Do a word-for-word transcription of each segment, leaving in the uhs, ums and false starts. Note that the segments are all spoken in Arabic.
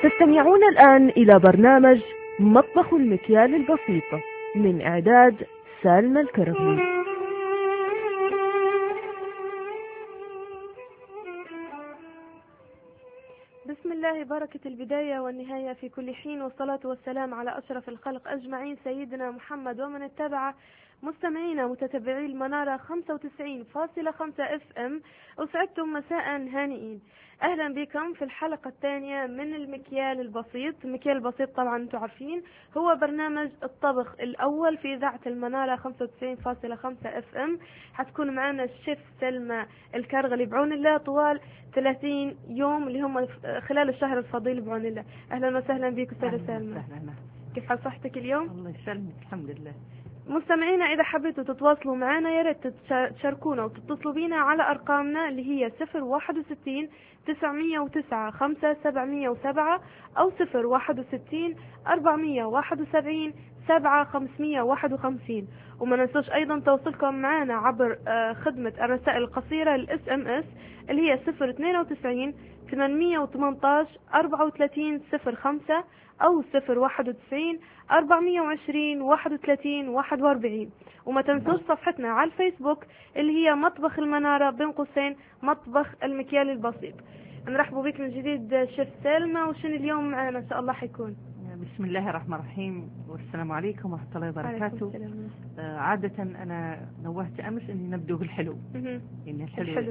تستمعون الآن إلى برنامج مطبخ المكيال البسيط من إعداد سالم الكرمي. بسم الله، بركة البداية والنهاية في كل حين، والصلاة والسلام على أشرف الخلق أجمعين سيدنا محمد ومن اتبعه. مستمعينا متتبعي المنارة خمسة وتسعين فاصلة خمسة اف ام، أسعدتم مساء هانئين. أهلا بكم في الحلقة الثانية من المكيال البسيط. المكيال البسيط طبعا أنتم عارفين هو برنامج الطبخ الأول في إذاعة المنارة خمسة وتسعين فاصلة خمسة اف ام. حتكون معنا الشيف سلمى الكرغلي بعون الله طوال ثلاثين يوم اللي هم خلال الشهر الفضيل بعون الله. أهلا وسهلا بك أستاذة سلمى. كيف حال صحتك اليوم؟ الله يسلمك الحمد لله. مستمعينا إذا حبيتوا تتواصلوا معنا يا ريت تشاركونا وتتصلوا بينا على أرقامنا اللي هي صفر واحد وستين تسعمية وتسعة خمسة سبعمية وسبعة أو صفر واحد وستين أربعمية واحد وسبعين سبعة خمسمية واحد وخمسين. وما ننسوش أيضا تواصلكم معنا عبر خدمة الرسائل القصيرة الاس ام اس اللي هي صفر اثنين وتسعين ثمانمية وثمانية عشر أربعة وثلاثين صفر خمسة أو صفر واحد وتسعين أربعمية وعشرين واحد وثلاثين واحد وأربعين. وما تنسوش صفحتنا على الفيسبوك اللي هي مطبخ المنارة بين قوسين مطبخ المكيال البسيط. نرحب بك من جديد شيف سلمى، وشن اليوم معنا إن شاء الله حيكون؟ بسم الله الرحمن الرحيم، والسلام عليكم ورحمة الله وبركاته. آه عادة أنا نوهت أمس إني نبدأ بالحلو، إن الحلو, الحلو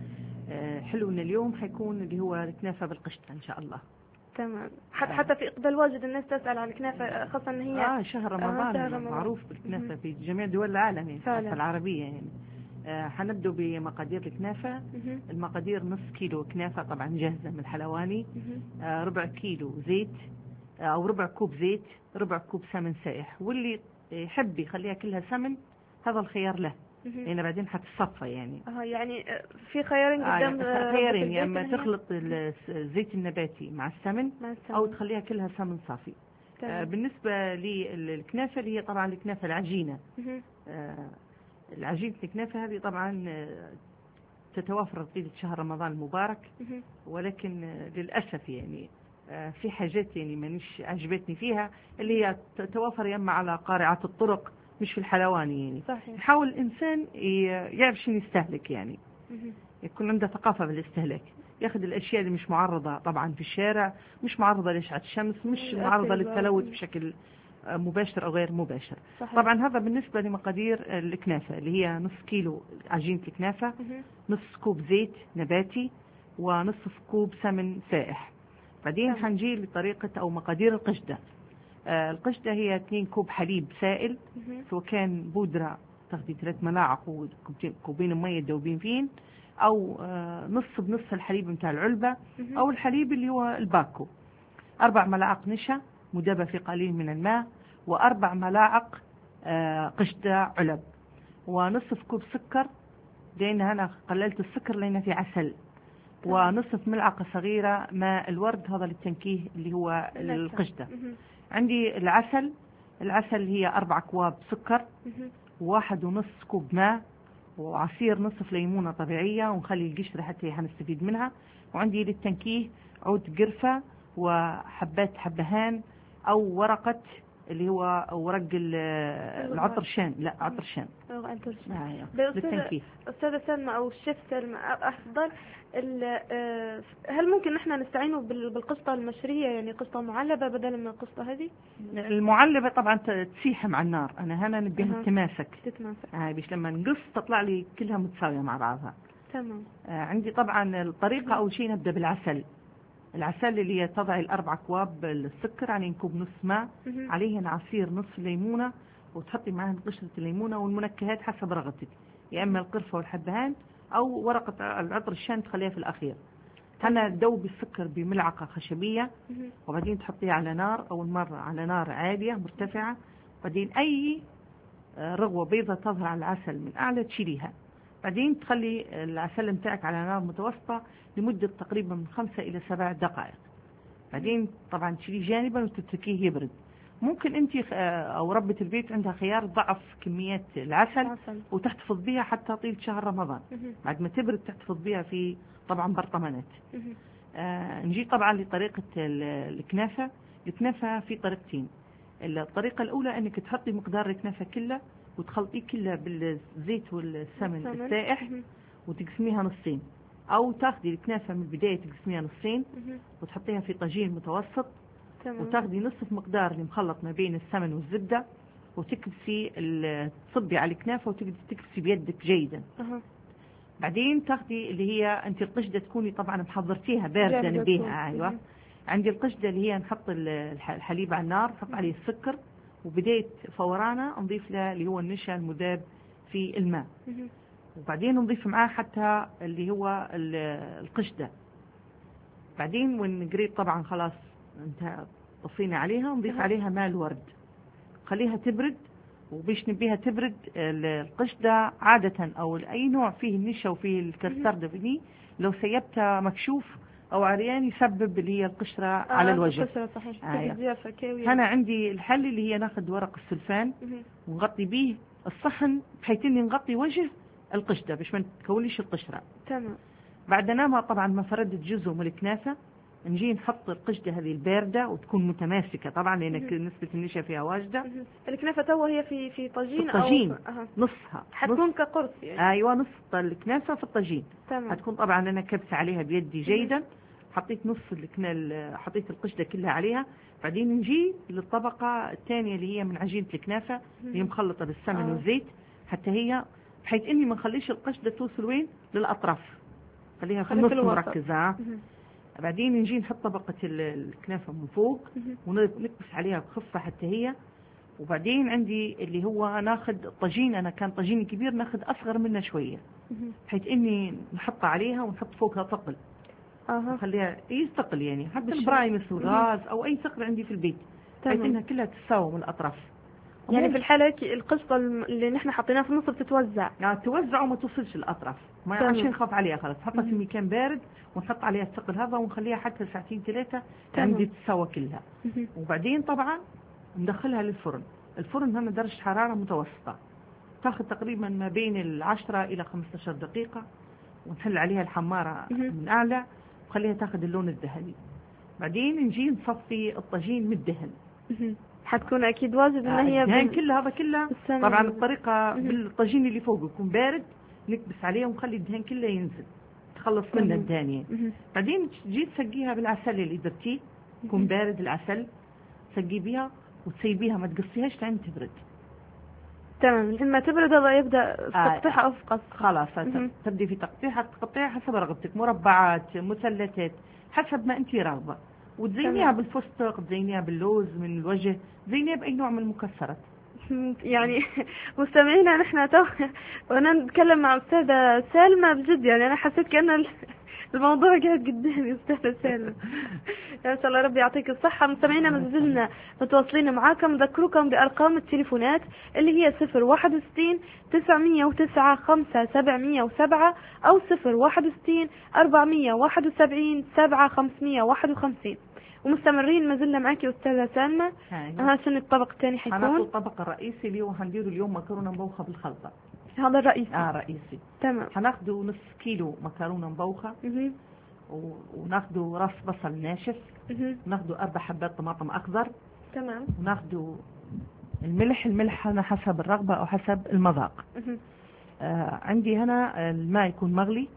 آه حلو إن اليوم حيكون اللي هو الكنافة بالقشطة إن شاء الله. تمام. حتى حتى في إقبال واجد الناس تسأل عن الكنافة، خاصة إن هي آه شهر رمضان, آه شهر رمضان. معروف بالكنافة في جميع دول العالم يعني العربية يعني. آه حنبدأ بمقادير الكنافة. المقادير نص كيلو كنافة طبعا جاهزة من الحلواني، آه ربع كيلو زيت آه أو ربع كوب زيت، ربع كوب سمن سائح، واللي يحب يخليها كلها سمن هذا الخيار له، لأن يعني بعدين حتصفى يعني. اه يعني في خيارين قدام. آه خيارين، يا اما تخلط الزيت النباتي مع السمن, مع السمن او تخليها كلها سمن صافي. آه بالنسبة للكنافة اللي هي طبعا الكنافة العجينة، آه العجينة الكنافة هذه طبعا تتوافر طيلة شهر رمضان المبارك، ولكن آه للأسف يعني آه في حاجات يعني مانيش عجبتني فيها، اللي هي تتوافر يا اما على قارعات الطرق مش في الحلواني يعني. صحيح. يحاول الإنسان يعرف شنو يستهلك يعني، يكون عنده ثقافة بالاستهلاك، ياخذ الأشياء اللي مش معرضة طبعا في الشارع، مش معرضة لأشعة الشمس، مش معرضة للتلوث بشكل مباشر أو غير مباشر. صحيح. طبعا هذا بالنسبة لمقادير الكنافة اللي هي نص كيلو عجينة الكنافة، نص كوب زيت نباتي، ونصف كوب سمن سائح. بعدين حنجي لطريقة أو مقادير القشدة. آه القشدة هي اثنين كوب حليب سائل، سواء كان بودرة تاخدي ثلاث ملاعق وكوبين مية تذوبين فين، او آه نص بنص الحليب متاع العلبة، او الحليب اللي هو الباكو. اربع ملاعق نشا مدبة في قليل من الماء، واربع ملاعق آه قشدة علب، ونصف كوب سكر لان انا قللت السكر لان في عسل، ونصف ملعقة صغيرة ماء الورد هذا للتنكيه اللي هو القشدة. عندي العسل، العسل هي أربع كواب سكر، وواحد ونص كوب ماء، وعصير نصف ليمونة طبيعية ونخلي القشرة حتى هنستفيد منها. وعندي للتنكيه عود قرفة وحبات حبهان أو ورقة اللي هو ورق العطرشان، لا عطرشان للتنكيه. أستاذة سلمى أو الشيف سلمى أفضل، هل ممكن نحن نستعينوا بالقشطة المشرية يعني قشطة معلبة بدلا من القشطة هذه؟ المعلبة طبعا تسيح مع النار، أنا هنا نبيها تتماسك، تتماسك هاي بيش لما نقص تطلع لي كلها متساوية مع بعضها. تمام. آه عندي طبعا الطريقة أول شيء نبدأ بالعسل. العسل اللي هي تضعي الأربع كواب السكر يعني كوب نص ماء، عليهن عصير نصف ليمونة، وتحطي معها قشرة الليمونة والمنكهات حسب رغبتك، يا إما القرفة والحبهان أو ورقة العطر الشان تخليها في الأخير. هنا تذوبي السكر بملعقة خشبية، وبعدين تحطيها على نار أول مرة على نار عالية مرتفعة، بعدين أي رغوة بيضة تظهر على العسل من أعلى تشيليها، بعدين تخلي العسل متاعك على نار متوسطة لمدة تقريبا من خمسة إلى سبع دقائق. بعدين طبعا تشيليه جانبا وتتركيه يبرد، ممكن انت او ربة البيت عندها خيار ضعف كميات العسل عسل. وتحتفظ بها حتى طيل شهر رمضان. بعد ما تبرد تحتفظ بها في طبعا برطمانات. آه نجي طبعا لطريقة الكنافة. الكنافة في طريقتين. الطريقة الأولى أنك تحطي مقدار الكنافة كلها وتخلطيه كلها بالزيت والسمن السائح وتقسميها نصين، أو تاخدي الكنافة من البداية تقسميها نصين وتحطيها في طاجين متوسط. تمام. وتاخدي نصف مقدار اللي مخلط ما بين السمن والزبدة وتكبسي تصبي على الكنافة وتكبسي بيدك جيدا. أه. بعدين تاخدي اللي هي أنت القشدة تكوني طبعا محضرتيها باردة نبيها. أيوة. عندي القشدة اللي هي نحط الحليب على النار، نحط عليه السكر، وبداية فورانه نضيف له اللي هو النشا المذاب في الماء. وبعدين نضيف معاه حتى اللي هو القشدة. بعدين ونقريب طبعا خلاص انت طفينا عليها نضيف عليها ماء الورد، خليها تبرد. وبيش نبيها تبرد القشدة عادة او اي نوع فيه النشا وفيه الكسترد بني لو سيبتها مكشوف او عريان يسبب اللي هي القشرة آه على الوجه. القشرة صحيح. آه. أنا عندي الحل اللي هي ناخذ ورق السلفان ونغطي به الصحن بحيث اني نغطي وجه القشدة باش ما تكونيش القشرة. تمام. بعد ما طبعا ما فردت جزء من الكنافة نجي نحط القشدة هذه الباردة وتكون متماسكة طبعا لأن نسبة النشا فيها واجدة. الكنافة توا هي في في طاجين أو طاجين أه. نصها حتكون كقرص يعني. أيوة نص الكنافة في الطاجين. تمام. هتكون طبعا أنا كبسة عليها بيدي جيدا. حطيت نص الكنال حطيت القشدة كلها عليها. بعدين نجي للطبقة الثانية اللي هي من عجينة الكنافة اللي مخلطة بالسمن آه. والزيت حتى هي بحيث إني ما نخليش القشدة توصل وين للأطراف، خليها في النص مركزة. بعدين نجي نحط طبقة الكنافة من فوق ونكبس عليها بخفة حتى هي. وبعدين عندي اللي هو ناخد الطاجين، أنا كان طاجيني كبير ناخد أصغر منه شوية بحيث إني نحطها عليها ونحط فوقها ثقل. أه. خليها يستقل يعني حتى البرايمس والغاز أو أي ثقل عندي في البيت بحيث إنها كلها تتساوى من الأطراف. يعني في الحالة القشطة اللي نحن حطيناها في النص بتتوزع يعني توزع وما توصلش الأطراف ما عشان نخاف عليها خلاص حطها في مكان بارد ونحط عليها الثقل هذا ونخليها حتى ساعتين ثلاثة عندي تتساوى كلها. وبعدين طبعا ندخلها للفرن. الفرن هنا درجة حرارة متوسطة تاخذ تقريبا ما بين العشرة إلى خمسة عشر دقيقة ونحل عليها الحمارة من أعلى وخليها تاخذ اللون الذهبي. بعدين نجي نصفي الطاجين من الدهن. حتكون اكيد واجد ان هي الدهن كله هذا كله طبعا الطريقه بالطاجين اللي فوق يكون بارد نكبس عليه ونخلي الدهن كله ينزل تخلص منه الدهن يعني. بعدين تجي تسقيها بالعسل اللي درتيه يكون بارد العسل تسقي بيها وتسيبيها ما تقصيهاش لين تبرد. تمام. لما تبرد هذا يبدا تقطيعها آه. افقس خلاص تبدي في تقطيعها تقطيعها حسب رغبتك مربعات مثلثات حسب ما انت راغبه وتزينيها بالفستق تزينيها باللوز من الوجه تزينيها بأي نوع من المكسرات. يعني مستمعينا نحن تو وانا نتكلم مع أستاذة سالمة بجد يعني أنا حسيت كأن الموضوع قاعد قدامي أستاذة سالمة. يا شاء الله ربي يعطيك الصحة. مستمعينا ما زلنا متواصلين معاكم. نذكركم بأرقام التليفونات اللي هي صفر واحد وستين تسعمية وتسعة خمسة سبعمية وسبعة أو صفر واحد وستين أربعمية واحد وسبعين سبعة خمسمية واحد وخمسين. ومستمرين ما زلنا معك يا أستاذة سالمة. ها شنو الطبق الثاني حيكون؟ هناخذ الطبق الرئيسي اللي هو هنديره اليوم مكرونة مبوخة بالخلطة. هذا الرئيسي. اه رئيسي. تمام. هناخده نص كيلو مكرونة مبوخة اها وناخده راس بصل ناشف اها وناخده أربع حبات طماطم أخضر. تمام. وناخده الملح الملح هنا حسب الرغبة أو حسب المذاق. اها آه عندي هنا الماء يكون مغلي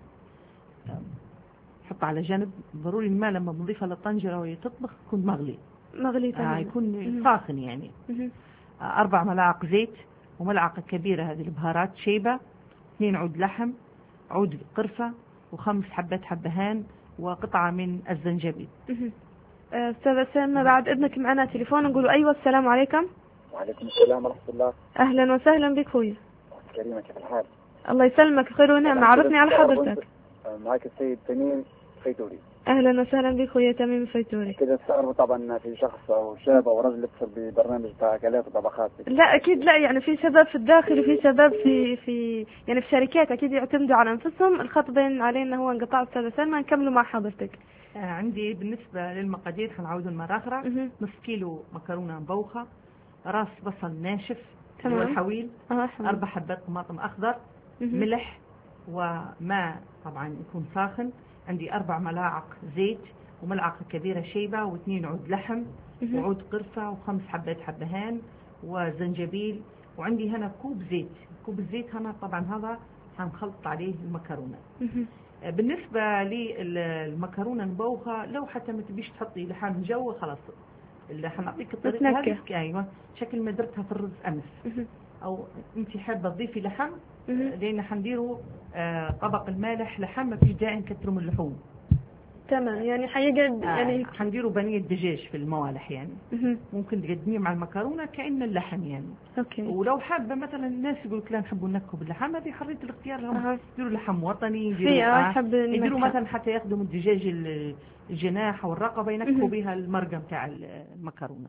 حط على جنب. ضروري الماء لما بنضيفها للطنجرة وهي تطبخ يكون مغلي مغلي تمام. آه يكون ساخن يعني. آه أربع ملاعق زيت وملعقة كبيرة هذه البهارات شيبة اثنين عود لحم عود قرفة وخمس حبات حبهان وقطعة من الزنجبيل. أستاذة سلمى بعد إذنك معنا تليفون نقولوا أيوة السلام عليكم. وعليكم السلام ورحمة الله. أهلا وسهلا بك خويا. كريمة كيف الحال؟ الله يسلمك خير ونعمة. عرفني على حضرتك. معك السيد تميم فيتوري. اهلا وسهلا بك خويا تميم الفيتوري. كده استغربوا طبعا في شخص او شاب او رجل يتصل ببرنامج بتاع اكلات وطبخات. لا اكيد لا، يعني في شباب في الداخل وفي شباب في في يعني في شركات اكيد يعتمدوا على انفسهم. الخط بين علينا هو انقطاع. استاذه سلمى نكملوا مع حضرتك. آه عندي بالنسبة للمقادير هنعود مرة أخرى. نص كيلو مكرونة مبوخة، راس بصل ناشف تمام، والحويل، آه أربع حبات طماطم أخضر، مه. ملح وماء طبعا يكون ساخن. عندي أربع ملاعق زيت وملعقة كبيرة شيبة واثنين عود لحم مه. وعود قرفة وخمس حبات حبهان وزنجبيل. وعندي هنا كوب زيت. كوب الزيت هنا طبعا هذا هنخلط عليه المكرونة. مه. بالنسبة للمكرونة المبوخة لو حتى ما تبيش تحطي لحم جو خلاص، اللي حنعطيك الطريقة هذه. ايوه شكل ما درتها في الرز امس. مه. او انت حابة تضيفي لحم، مه. لان حنديروا آه طبق المالح لحم، ما فيش داعي نكتروا من اللحوم. تمام، يعني حيقعد آه يعني حنديروا بنية دجاج في الموالح يعني. مه. ممكن تقدميه مع المكرونة كأن اللحم يعني. اوكي. ولو حابة مثلا الناس يقول لك لا نحبوا ننكهوا باللحم، هذه حرية الاختيار لهم. أه. يديروا لحم وطني، في يديروا اه آه يحب يديروا النكهة. مثلا حتى ياخذوا الدجاج الجناح والرقبة ينكهوا مه. بها المرقة بتاع المكرونة.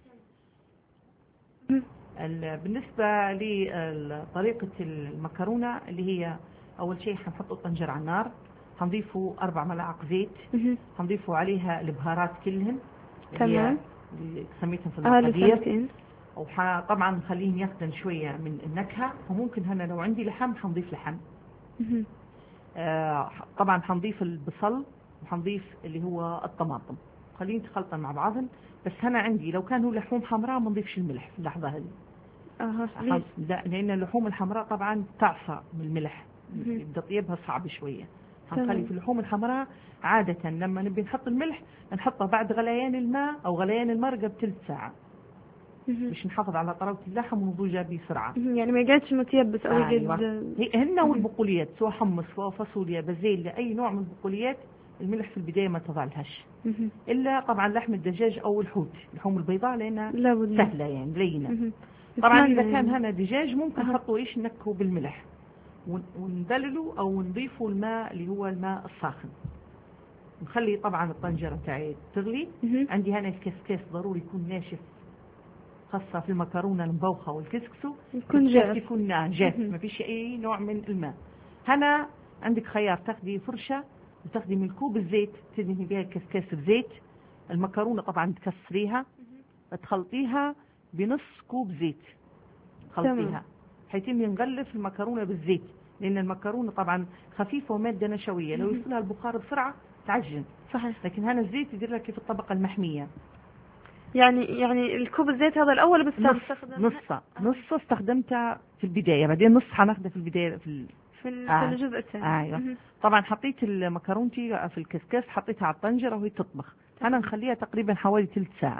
مه. بالنسبة لطريقة المكرونة اللي هي أول شيء حنحط الطنجرة على النار، هنضيفوا أربع ملاعق زيت، مه. هنضيفوا عليها البهارات كلهن تمام، اللي سميتهم في اه المقادير. لسنتين. وطبعا نخليهم ياخذن شوية من النكهة. وممكن هنا لو عندي لحم حنضيف لحم. مه. آه طبعا حنضيف البصل وحنضيف اللي هو الطماطم، خليهم يتخلطن مع بعضهم. بس هنا عندي لو كانوا لحوم حمراء ما نضيفش الملح في اللحظة هذه. اه لا، لأن اللحوم الحمراء طبعا تعصى من الملح، يبدأ طيبها صعب شوية. هنخلي في اللحوم الحمراء عادة لما نبي نحط الملح نحطه بعد غليان الماء أو غليان المرقة بثلث ساعة، مش نحافظ على طراوة اللحم ونضوجها بسرعة. يعني ما يقعدش متيبس أو يقعد. أيوة. هن والبقوليات سواء حمص سواء فاصوليا بازيل أي نوع من البقوليات الملح في البداية ما تضعلهاش، إلا طبعا لحم الدجاج أو الحوت، لحوم البيضاء لأنها سهلة يعني لينة. طبعا إذا كان هنا دجاج ممكن نحطوا إيش نكهوا بالملح وندللوا أو نضيفوا الماء اللي هو الماء الساخن. نخلي طبعا الطنجرة تاعي تغلي. عندي هنا الكسكاس ضروري يكون ناشف، خاصة في المكرونة المبوخة والكسكسو يكون جاف، يكون جاف ما فيش أي نوع من الماء. هنا عندك خيار، تاخدي فرشة وتاخدي من كوب الزيت تدهني بها الكسكاس بزيت. المكرونة طبعا تكسريها تخلطيها بنص كوب زيت، خلطيها حيتم نغلف المكرونة بالزيت، لأن المكرونة طبعا خفيفة ومادة نشوية، لو يصلها البخار بسرعة تعجن. صحيح. لكن هنا الزيت يدير لك في الطبقة المحمية. يعني يعني الكوب الزيت هذا الأول بس نص نص نص استخدمتها في البداية، بعدين نص حناخده في البداية في في, آه. في الجزء الثاني. آه أيوة. طبعا حطيت المكرونتي في الكسكاس، حطيتها على الطنجرة وهي تطبخ. أنا نخليها تقريبا حوالي ثلث ساعة.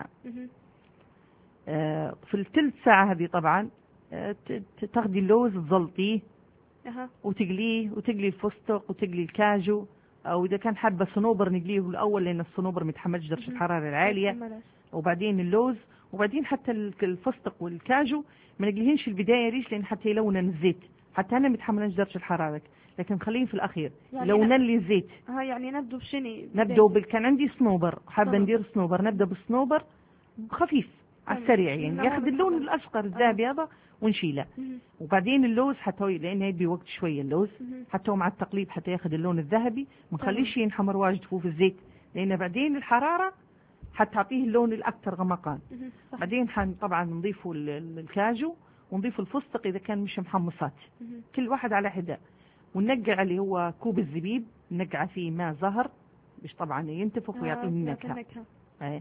آه في الثلث ساعة هذه طبعا آه تاخدي اللوز تزلطيه أه. وتقليه، وتقلي الفستق وتقلي الكاجو، أو إذا كان حابة صنوبر نقليه الأول لأن الصنوبر متحملش درجة الحرارة العالية، وبعدين اللوز، وبعدين حتى الفستق والكاجو ما نقليهنش البداية ريش لأن حتى يلونن الزيت، حتى أنا متحملنش درجة الحرارة، لكن خليهم في الأخير يعني لونن لي الزيت. ها يعني نبدو بشني نبدأ بال كان عندي صنوبر حابة ندير صنوبر، نبدأ بالصنوبر خفيف على السريع يعني ياخذ اللون الأصفر الذهبي هذا ونشيله. وبعدين اللوز حتى لأن يبي وقت شوية اللوز حتى مع التقليب حتى ياخذ اللون الذهبي، ما نخليش ينحمر واجد فوق في الزيت لأن بعدين الحرارة حتعطيه اللون الأكثر غمقان. بعدين حن طبعا نضيفوا الكاجو ونضيفوا الفستق إذا كان مش محمصات، كل واحد على حدة، وننقع اللي هو كوب الزبيب ننقع فيه ماء زهر باش طبعا ينتفخ ويعطيه النكهة. آه.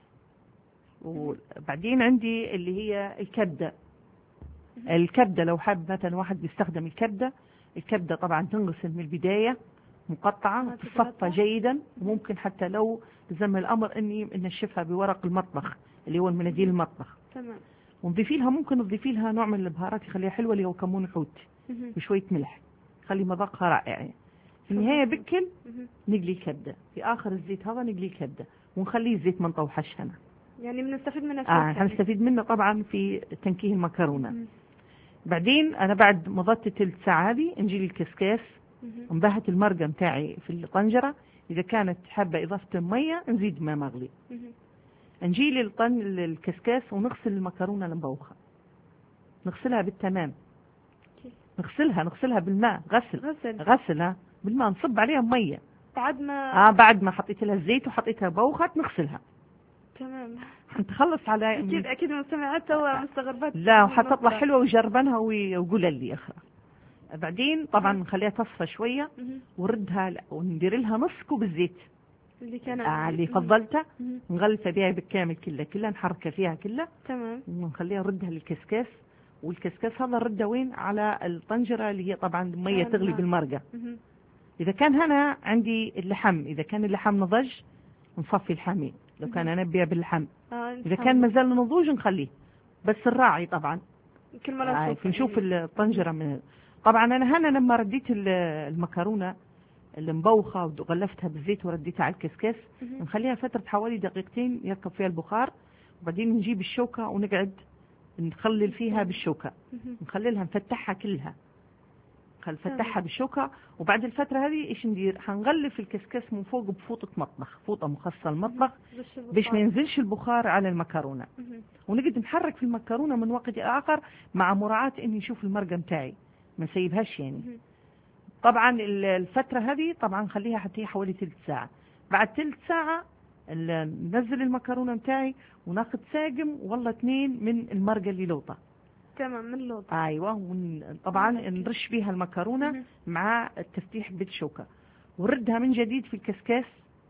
وبعدين عندي اللي هي الكبدة. الكبدة لو حاب مثلا واحد بيستخدم الكبدة، الكبدة طبعا تنغسل من البداية مقطعة تصفى جيدا، وممكن حتى لو لزم الأمر أني نشفها بورق المطبخ اللي هو المناديل المطبخ. تمام. ونضيفي لها ممكن نضيفي لها نوع من البهارات يخليها حلوة اللي هو كمون حوت وشوية ملح يخلي مذاقها رائع يعني. في النهاية بكل نقلي الكبدة في آخر الزيت هذا، نقلي الكبدة ونخليه الزيت ما نطوحش هنا، يعني بنستفيد منه. آه هنستفيد منه طبعا في تنكيه المكرونة. مم. بعدين أنا بعد مضت ثلث ساعة هذه نجي للكسكاس، انبهت المرقة متاعي في الطنجرة، إذا كانت حابة إضافة مية نزيد ماء مغلي. نجي للطن الكسكاس ونغسل المكرونة المبوخة، نغسلها بالتمام، نغسلها نغسلها بالماء، غسل غسل غسلها بالماء، نصب عليها مية بعد ما آه بعد ما حطيت لها الزيت وحطيتها بوخت نغسلها. تمام. حنتخلص على أكيد أكيد المستمعات توا مستغربات. لا وحتطلع حلوة ويجربنها ويقول لي أخرى. بعدين طبعا نخليها تصفى شوية وردها وندير لها نص كوب الزيت اللي كان آه اللي فضلتها، نغلفها بها بالكامل كلها كلها نحركها فيها كلها. تمام. ونخليها نردها للكسكاس، والكسكاس هذا نرده وين؟ على الطنجرة اللي هي طبعا مية تغلي بالمرقة. إذا كان هنا عندي اللحم، إذا كان اللحم نضج نصفي الحامي، لو كان أنا بيها باللحم. آه إذا كان مازال نضوج نخليه، بس الراعي طبعا كل مرة آه نشوف نشوف يعني. الطنجرة من طبعا أنا هنا لما رديت المكرونة المبوخة وغلفتها بالزيت ورديتها على الكسكاس نخليها فترة حوالي دقيقتين يركب فيها البخار، وبعدين نجيب الشوكة ونقعد نخلل فيها بالشوكة، نخللها نفتحها كلها، نفتحها بالشوكة. وبعد الفترة هذه ايش ندير؟ حنغلف الكسكاس من فوق بفوطة مطبخ، فوطة مخصصة المطبخ باش ما ينزلش البخار على المكرونة، ونقعد نحرك في المكرونة من وقت آخر مع مراعاة اني نشوف المرقة متاعي ما سيبهاش يعني. طبعا الفترة هذه طبعا نخليها حتى هي حوالي ثلث ساعة. بعد ثلث ساعة ننزل المكرونة متاعي وناخذ ساقم والله اثنين من المرقة اللي لوطة. تمام من لوطة. ايوه. طبعا نرش بيها المكرونة مع التفتيح بالشوكة ونردها من جديد في الكسكاس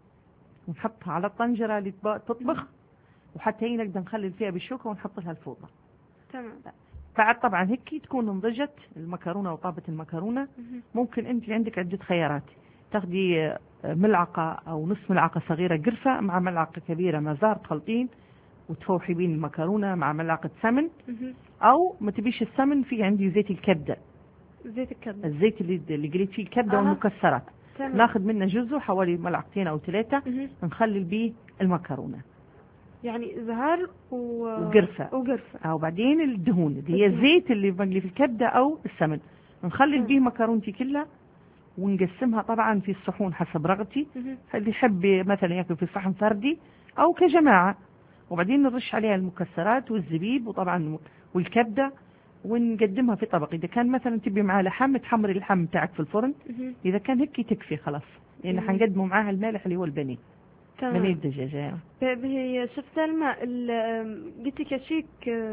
ونحطها على الطنجرة اللي تطبخ، وحتى هي نقدر نخلل فيها بالشوكة ونحط لها الفوطة. تمام. بعد طبعا هيك تكون نضجت المكرونة وطابت المكرونة. ممكن انت عندك عدة خيارات، تاخدي ملعقة او نص ملعقة صغيرة قرفة مع ملعقة كبيرة مازار تخلطين وتفوحي بين المكرونة مع ملعقة سمن، او ما تبيش السمن، في عندي زيت الكبدة، زيت الكبدة، الزيت اللي اللي قليت فيه الكبدة آه. والمكسرات. تمام. ناخذ منه جزء حوالي ملعقتين او ثلاثة نخلل بيه المكرونة، يعني زهر و... وقرفة وقرفة او بعدين الدهون اللي هي الزيت اللي بقلي في الكبدة او السمن، نخلل بيه مكرونتي كلها ونقسمها طبعا في الصحون حسب رغبتي. اللي يحب مثلا ياكل في صحن فردي او كجماعة، وبعدين نرش عليها المكسرات والزبيب وطبعا والكبدة ونقدمها في طبق. إذا كان مثلا تبي معاه لحم تحمري اللحم بتاعك في الفرن، إذا كان هيك تكفي خلاص، لأن يعني حنقدمه معاها المالح اللي هو البني، بني الدجاجة. هي شفت سلمى قلتي كشيك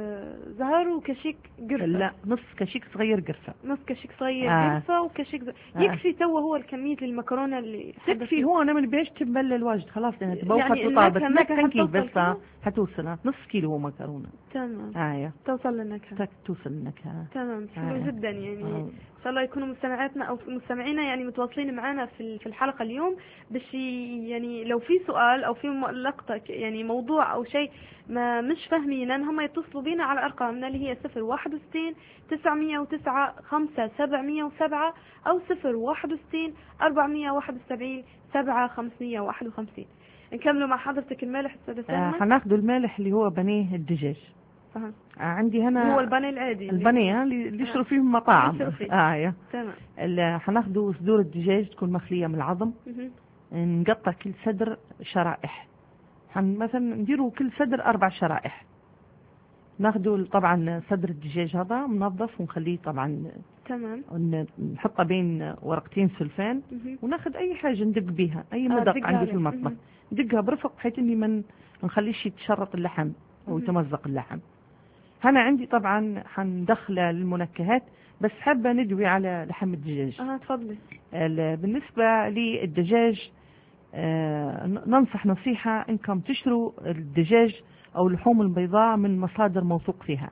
زهر وكشيك قرفة؟ لا نص كشيك صغير قرفة. نص كشيك صغير آه. قرفة وكشيك زهر. آه. يكفي تو هو الكمية للمكرونة اللي تكفي. هو أنا من بيش تبلل واجد خلاص لأنها تبوخت يعني وطابت. نكهة كيف بس حتوصل نص كيلو هو مكرونة. تمام. آه. توصل للنكهة. توصل للنكهة. تمام. حلو آه. جدا يعني. آه. إن شاء الله يكونوا مستمعاتنا أو مستمعينا يعني متواصلين معنا في في الحلقة اليوم، باش يعني لو في سؤال أو في لقطة يعني موضوع أو شيء ما مش فاهمينه هم يتصلوا بينا على أرقامنا اللي هي صفر واحد وستين تسعمية وتسعة خمسة سبعمية وسبعة أو صفر واحد وستين أربعمية واحد وسبعين سبعة خمسمية واحد وخمسين. نكملوا مع حضرتك المالح أستاذة سلمى. آه هناخذوا المالح اللي هو بنيه الدجاج. أه. عندي هنا هو البني العادي البني اللي يشرب فيه المطاعم. اه يا تمام. حناخذوا صدور الدجاج تكون مخليه من العظم، نقطع كل صدر شرائح، حن مثلا نديروا كل صدر اربع شرائح. ناخذوا طبعا صدر الدجاج هذا منظف ونخليه طبعا تمام، نحطه بين ورقتين سلفان، وناخذ اي حاجه ندق بيها اي مدق آه عندي في المطبخ ندقها برفق بحيث اني ما نخليش يتشرط اللحم او يتمزق اللحم. هنا عندي طبعا حندخله للمنكهات، بس حابه ندوي على لحم الدجاج. اه تفضلي. بالنسبه للدجاج آه ننصح نصيحه انكم تشتروا الدجاج او اللحوم البيضاء من مصادر موثوق فيها.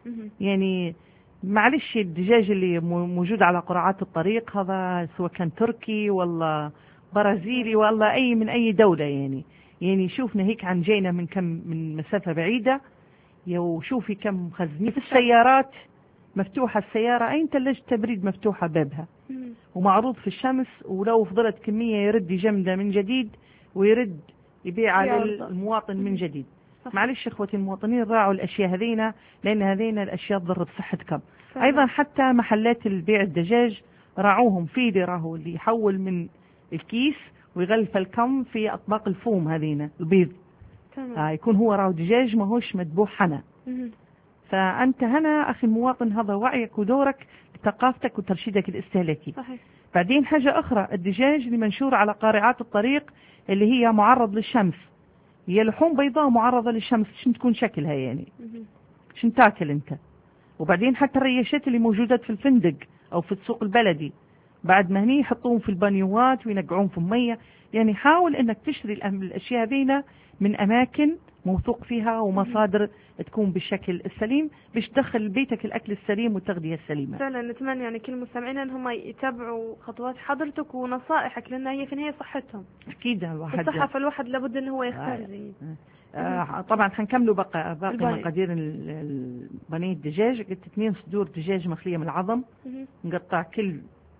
يعني معلش الدجاج اللي موجود على قرعات الطريق هذا سواء كان تركي ولا برازيلي ولا اي من اي دوله، يعني يعني شوفنا هيك عن جينا من كم من مسافه بعيده، وشوفي كم مخزنين في السيارات مفتوحة السيارة، أي ثلاجة تبريد مفتوحة بابها ومعروض في الشمس، ولو فضلت كمية يرد يجمدها من جديد ويرد يبيع على المواطن من جديد. معلش اخوتي المواطنين راعوا الأشياء هذينا، لأن هذينا الأشياء تضر بصحتكم. أيضا حتى محلات البيع الدجاج راعوهم، في اللي راهو اللي يحول من الكيس ويغلف الكم في أطباق الفوم هذينا البيض. تمام. آه يكون هو راو دجاج ما هوش مذبوح هنا. مهم. فأنت هنا أخي المواطن هذا وعيك ودورك لثقافتك وترشيدك الاستهلاكي. صحيح. بعدين حاجة أخرى، الدجاج اللي منشور على قارعات الطريق اللي هي معرض للشمس، هي لحوم بيضاء معرضة للشمس، شن تكون شكلها يعني؟ مهم. شن تاكل انت؟ وبعدين حتى الريشات اللي موجودات في الفندق او في السوق البلدي بعد ما هني يحطوهم في البانيوات وينقعون في المية. يعني حاول انك تشتري الاشياء هذينا من اماكن موثوق فيها ومصادر تكون بالشكل السليم باش تدخل بيتك الاكل السليم والتغذية السليمة. فعلا نتمنى يعني كل المستمعين انهم يتابعوا خطوات حضرتك ونصائحك، لان هي في النهاية صحتهم. اكيد الواحد الصحة فالواحد لابد انه هو يختار آه. جيد. آه طبعا حنكملوا بقى باقي الباني. مقادير ال- ال- بانيه الدجاج. قلت اثنين صدور دجاج مخلية من العظم، مهم. نقطع كل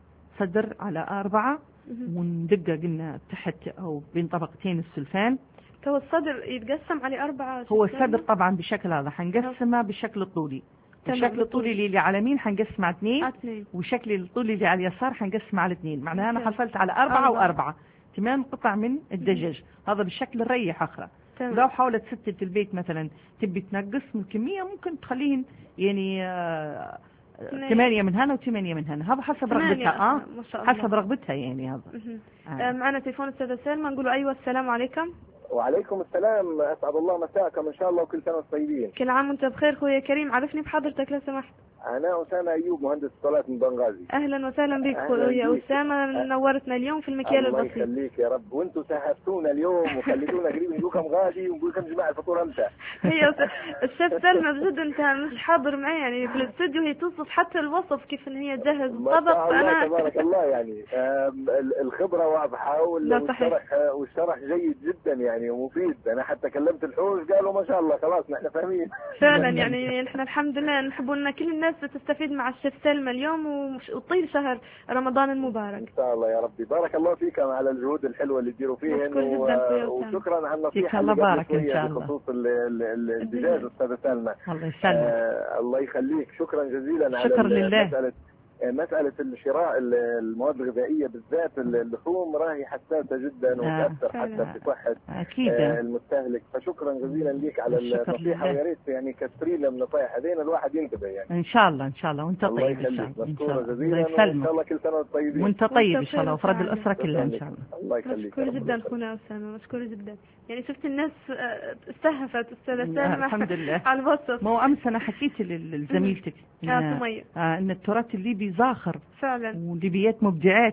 صدر على أربعة مهم. وندقه قلنا تحت أو بين طبقتين السلفان. تو الصدر يتقسم على أربعة. هو شكلاً. الصدر طبعا بالشكل هذا حنقسمه بالشكل الطولي. تمام، الشكل الطولي اللي على اليمين حنقسمه على اثنين، اثنين. وشكل الطولي اللي على اليسار حنقسمه على اثنين. معناها أنا تمام. حصلت على أربعة أربعة. وأربعة ثمان قطع من الدجاج. هذا بالشكل الريح أخرى. تمام. لو حاولت ستة البيت مثلا تبي تنقص من الكمية ممكن تخليهن يعني آه اثنين. ثمانية من هنا وثمانية من هنا، هذا حسب ثمانية رغبتها. اه ما شاء الله. حسب رغبتها يعني هذا. مهم. آه. آه، معنا تليفون استاذة سلمى، نقول ايوه السلام عليكم. وعليكم السلام، اسعد الله مساءكم ان شاء الله وكل سنه وانتم طيبين. كل عام وانت بخير خويا كريم، عرفني بحضرتك لو سمحت. انا اسامه ايوب مهندس اتصالات من بنغازي. اهلا وسهلا بك أهلاً خويا بيك. اسامه، نورتنا اليوم في المكيال الله البسيط. يخليك يا رب، وانتم سهفتونا اليوم وخليتونا قريب نقولكم غادي ونقولكم جماعه الفطور امتى. هي الشيف سلمى بجد انت مش حاضر معي يعني في الاستوديو، هي توصف حتى الوصف كيف ان هي تجهز ما الطبق. شاء الله انا تبارك الله يعني آم، ال- الخبره واضحه وال- لا صحيح. والشرح آه، والشرح جيد جدا يعني ومفيد. انا حتى كلمت الحوش قالوا ما شاء الله خلاص نحن فاهمين. فعلا يعني نحن الحمد لله نحب ان كل الناس تستفيد مع الشيف سلمى اليوم ومش- وطيل شهر رمضان المبارك. ان شاء الله يا ربي. بارك الله فيكم على الجهود الحلوه اللي تديروا فيها مشكور جدا أخويا و- أسامة. وشكرا على فيك النصيحه الله اللي قبل بارك إن شوية شاء الله. بخصوص ال- ال- ال- الدجاج استاذه سلمى. الله يسلمك. آه الله يخليك، شكرا جزيلا على شكر ال- لله. مساله مسألة الشراء المواد الغذائية بالذات اللحوم راهي حساسة جدا وتأثر فعلا. حتى في صحة أكيد. آه، المستهلك. فشكرا جزيلا لك على الشكر النصيحة، لله. ويا ريت يعني كثري لنا من النصائح هذين الواحد ينتبه يعني. إن شاء الله إن شاء الله وأنت الله طيب إن شاء يخليك، الله. إن شاء مشكورة الله. جزيلا الله وإن شاء يسلمك الله كل سنة وانتم طيبين. وأنت طيب إن وأنت شاء الله بخير وأفراد وسعادة. الأسرة كلها إن شاء الله. الله يخليك. مشكور جدا اخونا اسامه، مشكور جدا. يعني شفت الناس آه، استهفت استاذه سلمى الحمد لله. على الوصف. ما هو أمس أنا حكيت لل- لزميلتك إن, آه، سمية. آه إن التراث الليبي زاخر فعلا وليبيات مبدعات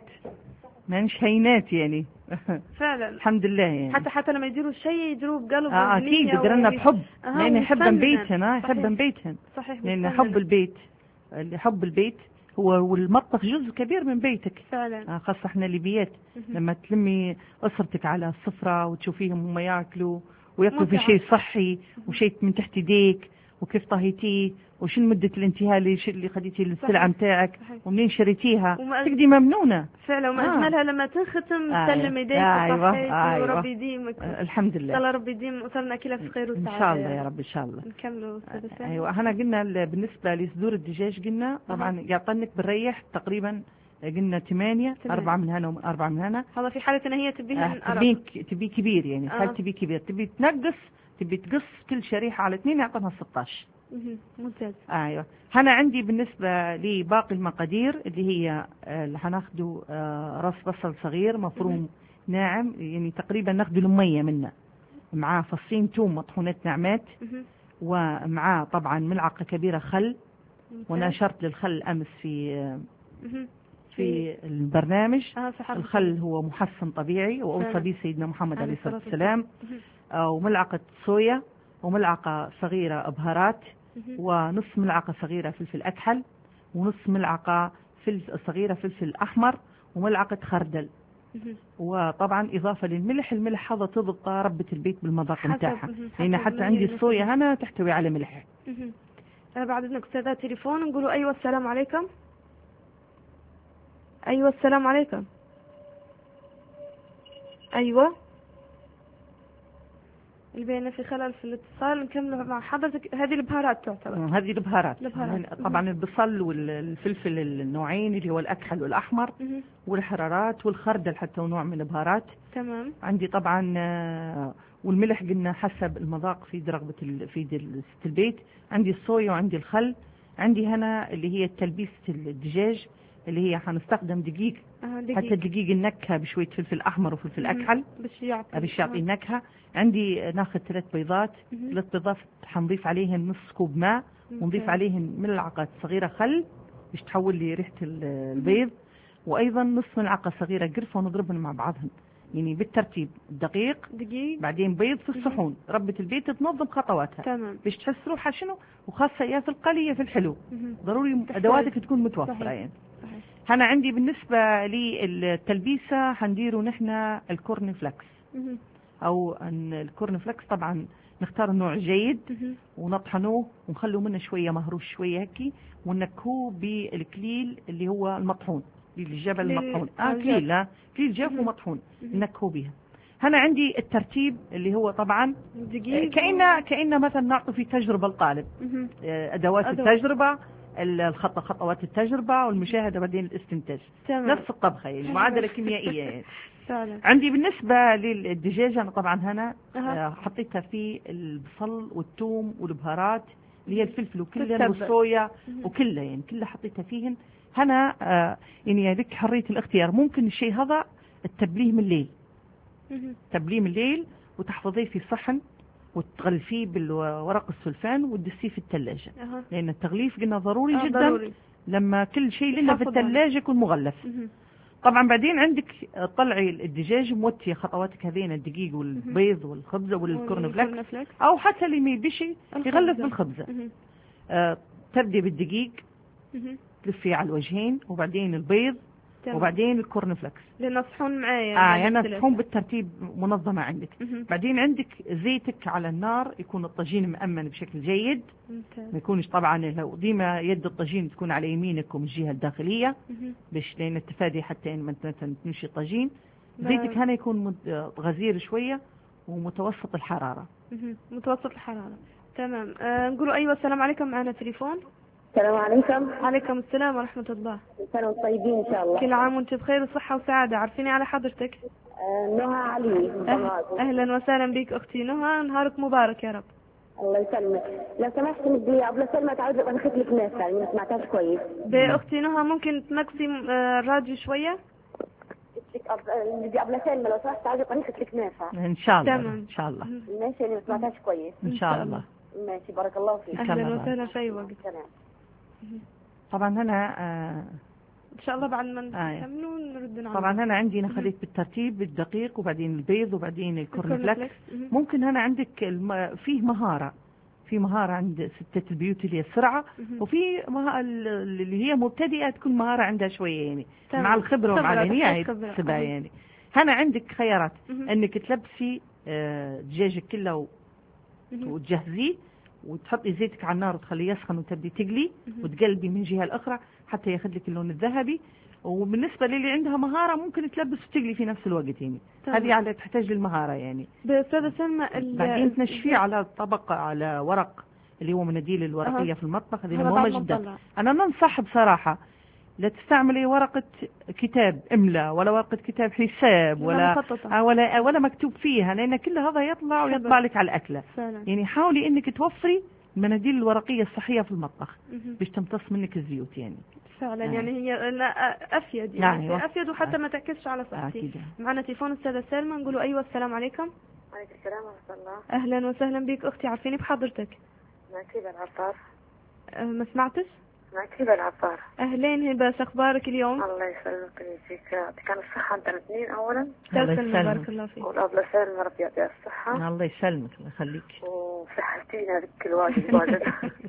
ما مش هينات يعني. فعلا. الحمد لله يعني. حتى حتى لما يديروا شيء يديروه بقلب آه أكيد يدرنا بحب آه، لأن يحبن وفنن. بيتهن آه صحيح. يحبن بيتهن صحيح لأن وفنن. حب البيت اللي حب البيت هو والمطبخ جزء كبير من بيتك. فعلا. آه خاصة احنا ليبيات لما تلمي أسرتك على السفرة وتشوفيهم هم ياكلوا وياكلوا في متعة. شيء صحي وشيء من تحت يديك وكيف طهيتيه وشن مدة الانتهاء اللي اللي خديتي السلعة صحيح. متاعك صحيح. ومنين شريتيها وما- تقدي ممنونة. فعلا وما آه. اجملها لما تنختم آه. تسلم يديك أيوة. وصحيت أيوة. وربي يديمك. آه الحمد ان لله. شاء الله ربي يديم اسرنا كلها في خير إن وسعاده. شاء الله يا رب إن شاء الله. نكملوا استاذ سلمى. ايوه احنا قلنا ال- بالنسبه لصدور الدجاج قلنا طبعا يعطنك بالريح تقريبا قلنا ثمانية ثمانية. أربعة من هنا وأربعة من هنا. هذا في حالة ان هي تبيها من آه، أرب. تبي تبي كبير يعني آه. حال تبي كبير تبي تنقص تبي تقص كل شريحة على اثنين يعطونها ستة عشر. مهم. ممتاز. ايوه هنا عندي بالنسبة لباقي المقادير اللي هي آه، اللي هناخده آه، راس بصل صغير مفروم ناعم يعني تقريبا ناخده المية منه معاه فصين توم مطحونات ناعمات مهم. ومعاه طبعا ملعقة كبيرة خل ممتاز. ونشرت للخل أمس في مهم. في البرنامج. اه صح. الخل هو محسن طبيعي وأوصى فعلا. به سيدنا محمد عليه الصلاة الصلاة والسلام. مهم. آه، وملعقة صويا وملعقة صغيرة بهارات مهم. ونصف ملعقة صغيرة فلفل أكحل ونصف ملعقة فلفل صغيرة فلفل أحمر وملعقة خردل. مهم. وطبعا إضافة للملح، الملح هذا تضبط ربة البيت بالمذاق حسب- متاعها مهم. لأن حسب حتى ما عندي هي الصويا نفسها. هنا تحتوي على ملح. مهم. أنا بعد إذنك أستاذة تليفون نقولوا أيوة السلام عليكم. أيوة السلام عليكم. أيوة البيانة في خلل في الاتصال. نكمل مع حضرتك. هذه البهارات تعتبر؟ هذه البهارات. البهارات. طبعا البصل والفلفل النوعين اللي هو الأكحل والأحمر مه. والحرارات والخردل حتى نوع من البهارات. تمام. عندي طبعا والملح قلنا حسب المذاق في رغبة في ست البيت. عندي الصويا وعندي الخل. عندي هنا اللي هي تلبيسة الدجاج اللي هي حنستخدم دقيق. آه دقيق. حتى الدقيق النكهة بشوية فلفل أحمر وفلفل أكحل باش يعطي باش يعطي النكهة. عندي ناخذ ثلاث بيضات. ثلاث بيضات حنضيف عليهن نص كوب ماء ونضيف عليهن ملعقة صغيرة خل باش تحول لي ريحة البيض، وأيضا نص ملعقة صغيرة قرفة ونضربهم مع بعضهن يعني بالترتيب. دقيق دقيق بعدين بيض في الصحون. ربة البيت تنظم خطواتها تمام باش تحس روحها شنو، وخاصة يا في القلي يا في الحلو. ضروري أدواتك تكون متوفرة يعني. صحيح. هنا عندي بالنسبة للتلبيسة حنديروا نحن الكورن فلكس أو أن الكورن فلكس. طبعا نختار النوع الجيد ونطحنوه ونخلوا منه شوية مهروش شوية هكي ونكوه بالكليل اللي هو المطحون للجبل المطحون. آه كليل لا كليل جاف ومطحون نكوه بها. هنا عندي الترتيب اللي هو طبعا كأنه كأنه مثلا نعطي في تجربة الطالب أدوات أدوات التجربة الخطة خطوات التجربة والمشاهدة بعدين الاستنتاج. تمام. نفس الطبخة يعني معادلة كيميائية يعني. فعلا. عندي بالنسبة للدجاجة أنا طبعا هنا أه. حطيتها في البصل والثوم والبهارات اللي هي الفلفل وكلها والصويا وكلها يعني كلها حطيتها فيهن. هنا آه يعني لك حرية الاختيار. ممكن الشيء هذا التبليه من الليل. تبليه من الليل وتحفظيه في صحن وتغلفيه بالورق السلفان وتدسيه في الثلاجة. أه. لأن التغليف قلنا ضروري أه جدا ضروري. لما كل شيء لنا في الثلاجة يكون مغلف. أه. طبعا بعدين عندك طلعي الدجاج موتي خطواتك هذين الدقيق والبيض والخبزة والكورن فلكس أو حتى اللي ما يبيشي يغلف بالخبزة. أه تبدي بالدقيق تلفي على الوجهين وبعدين البيض تمام. وبعدين الكورن فلكس لأنه صحون معايا. اه يعني صحون بالترتيب منظمة عندك. مه. بعدين عندك زيتك على النار يكون الطاجين مأمن بشكل جيد. ممتاز. ما يكونش طبعا لو ديما يد الطاجين تكون على يمينك ومن الجهة الداخلية باش لين التفادي حتى ان مثلا تمشي طاجين. زيتك هنا يكون غزير شوية ومتوسط الحرارة. مه. متوسط الحرارة تمام. آه نقولوا أيوة السلام عليكم. معنا تليفون. السلام عليكم. عليكم السلام ورحمة الله. سنة طيبين إن شاء الله. كل عام وانت بخير وصحة وسعادة. عرفيني على حضرتك. آه نهى علي. أه. أهلا وسهلا بك أختي نهى. نهارك مبارك يا رب. الله يسلمك. لو سمحت بدي قبل سلمى تعود أنا خدت لك ناس يعني ما سمعتهاش كويس. بأختي نهى ممكن تنقصي الراديو شوية؟ بدي قبل سلمى لو سمحت تعود أنا خدت لك ناس. إن شاء الله. تمام. إن شاء الله. ماشي يعني ما سمعتهاش كويس. إن شاء الله. ماشي بارك الله فيك. أهلا وسهلا في أي وقت. طبعا هنا آه ان شاء الله بعد ما نكملوا نرد نعمل. طبعا هنا عندي انا خليت بالترتيب الدقيق وبعدين البيض وبعدين الكورن فلكس. ممكن هنا عندك الم... فيه مهارة في مهارة عند ستة البيوت اللي هي السرعة وفي مه... اللي هي مبتدئة تكون مهارة عندها شوية يعني تمام. مع الخبرة ومع العناية تكسبها يعني. هنا عندك خيارات انك تلبسي دجاجك كله وتجهزيه وتحطي زيتك على النار وتخليه يسخن وتبدي تقلي وتقلبي من جهة الأخرى حتى ياخذ لك اللون الذهبي. وبالنسبة للي عندها مهارة ممكن تلبس وتقلي في نفس الوقت يعني. هذه على تحتاج للمهارة يعني. بأستاذة سلمى بعدين تنشفيه على طبق على ورق اللي هو مناديل الورقية أه. في المطبخ. هذه مهمة جدا. أنا ننصح بصراحة لا تستعملي ورقة كتاب إملا ولا ورقة كتاب حساب ولا ولا ولا مكتوب فيها لأن كل هذا يطلع ويطبع لك على الأكلة. فعلا. يعني حاولي إنك توفري المناديل الورقية الصحية في المطبخ باش تمتص منك الزيوت يعني. فعلا آه. يعني هي لا أفيد يعني آه. أفيد وحتى آه. ما تعكسش على صحتي. آه. معنا تليفون أستاذة سلمى. نقولوا أيوة السلام عليكم. وعليكم السلام ورحمة الله. أهلا وسهلا بك أختي. عارفيني بحضرتك؟ معك هبة العطار. أه ما سمعتش؟ معك هبة العطار. أهلين هبة. أخبارك اليوم؟ الله يسلمك ويجزيك. يعطيك الصحة أنت الاثنين أولا. الله يسلمك. بارك الله فيك. والأبلة سلمى ربي يعطيها الصحة. الله يسلمك الله يخليك. وصحتينا ذيك الواجب واجد.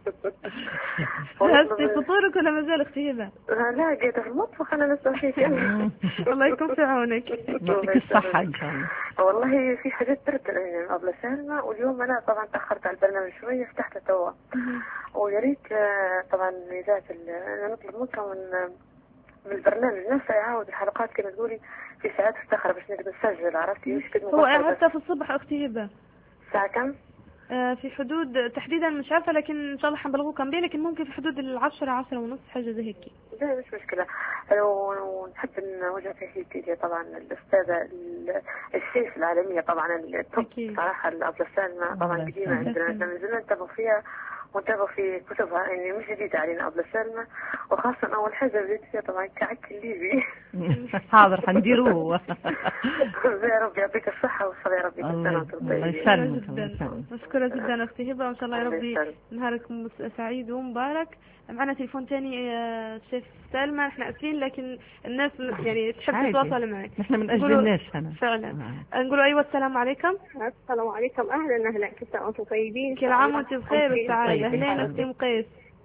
هستي فطورك ولا مازال أختي هبة؟ لا قاعدة في المطبخ أنا لسه فيك. الله يكون في عونك. يعطيك الصحة إن شاء الله. والله في حاجات ترك يعني قبل سلمى واليوم أنا طبعا تأخرت على البرنامج شوية فتحت توا. ويا ريت طبعا إذاعة أنا نطلب منكم من من البرنامج نفسه يعاود الحلقات كما تقولي في ساعات متأخرة باش نقدر نسجل. عرفتي ايش كده هو حتى في الصبح أختي هبة الساعة كم؟ آه، في حدود تحديدا مش عارفة، لكن ان شاء الله حنبلغوك كم بيه، لكن ممكن في حدود العشرة عشرة ونص حاجة زي هيك. لا مش مشكلة. ونحب نوجه تحياتي طبعا الأستاذة الشيخ العالمية طبعا التوب صراحة الأبلة سلمى طبعا قديمة عندنا من زمان نتابع فيها ونتابع في كتبها يعني مش جديدة علينا أبلة سلمى، وخاصة أول حاجة بديت فيها طبعا كعك الليبي. حاضر حنديروه. يا رب يعطيك الصحة والصحة يا رب. الله يسلمك. مشكورة جدا أختي هبة، وإن شاء الله يا ربي نهارك سعيد ومبارك. معنا تليفون تاني شيف سلمى، احنا اسفين لكن الناس يعني تحب تتواصل معك. نحن من اجل الناس هنا فعلا. آه. نقولوا ايوه السلام عليكم. السلام عليكم، اهلا اهلا، كيف انتم طيبين؟ كل عام وانت بخير والسعاده. اهلين اختي مقيس.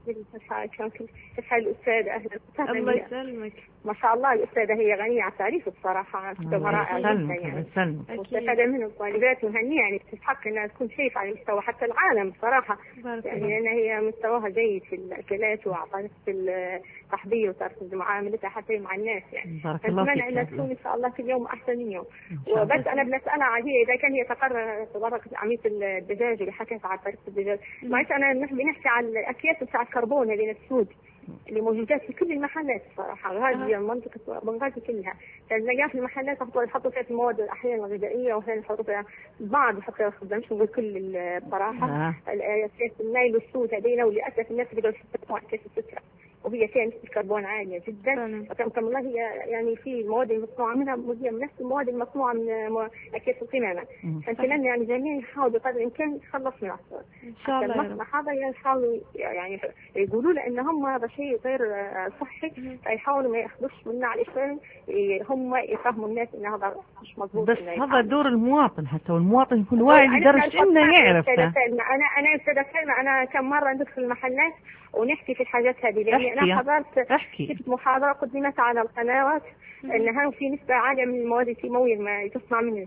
كيف حال الأستاذة؟ أهلا وسهلا. الله يسلمك. ما شاء الله الأستاذة هي غنية عن تعريف بصراحة، كتب رائعة جدا يعني، واستفاد منه الطالبات وهنية يعني تستحق أنها تكون شايفة على مستوى حتى العالم بصراحة يعني، لأن هي مستواها جيد في الأكلات وعطاء في التحضير وطريقة معاملتها حتى مع الناس يعني. أتمنى أنها تكون إن شاء الله كل يوم أحسن من يوم. وبس أنا بنسألها عادية إذا كان هي تقرر تطرق عملية الدجاج اللي حكيت على طريقة الدجاج، معلش أنا نحب نحكي على الأكياس بتاع الكربون هذه السود اللي موجودات في كل المحلات الصراحة، هذه منطقة بنغازي كلها تلاقيها في المحلات يحطوا فيها المواد أحيانا الغذائية وأحيانا يحطوا فيها بعض يحطوا فيها الخبز، مش نقول كل الصراحة. الأكياس النايل والسود هذين وللأسف الناس اللي قالوا يستخدموا أكياس السكر وهي فيها نسبة كربون عالية جدا، وكم الله هي يعني في المواد المصنوعة منها هي من نفس المواد المصنوعة من أكياس القمامة، فنتمنى يعني جميع يحاولوا بقدر الإمكان يتخلص من العصر. إن شاء الله. المصنع هذا يحاولوا يعني يقولوا له إن هم هذا شيء غير صحي، فيحاولوا ما يأخذوش منه على شيء، هم يفهموا الناس إن هذا مش مضبوط. بس هذا دور المواطن حتى، والمواطن يكون واعي لدرجة إنه يعرف. أنا أنا أستاذة سلمى أنا كم مرة ندخل المحلات ونحكي في الحاجات هذه، لأني أنا حضرت شفت محاضرة قدمت على القنوات أنها في نسبة عالية من المواد الكيماوية ما تصنع منه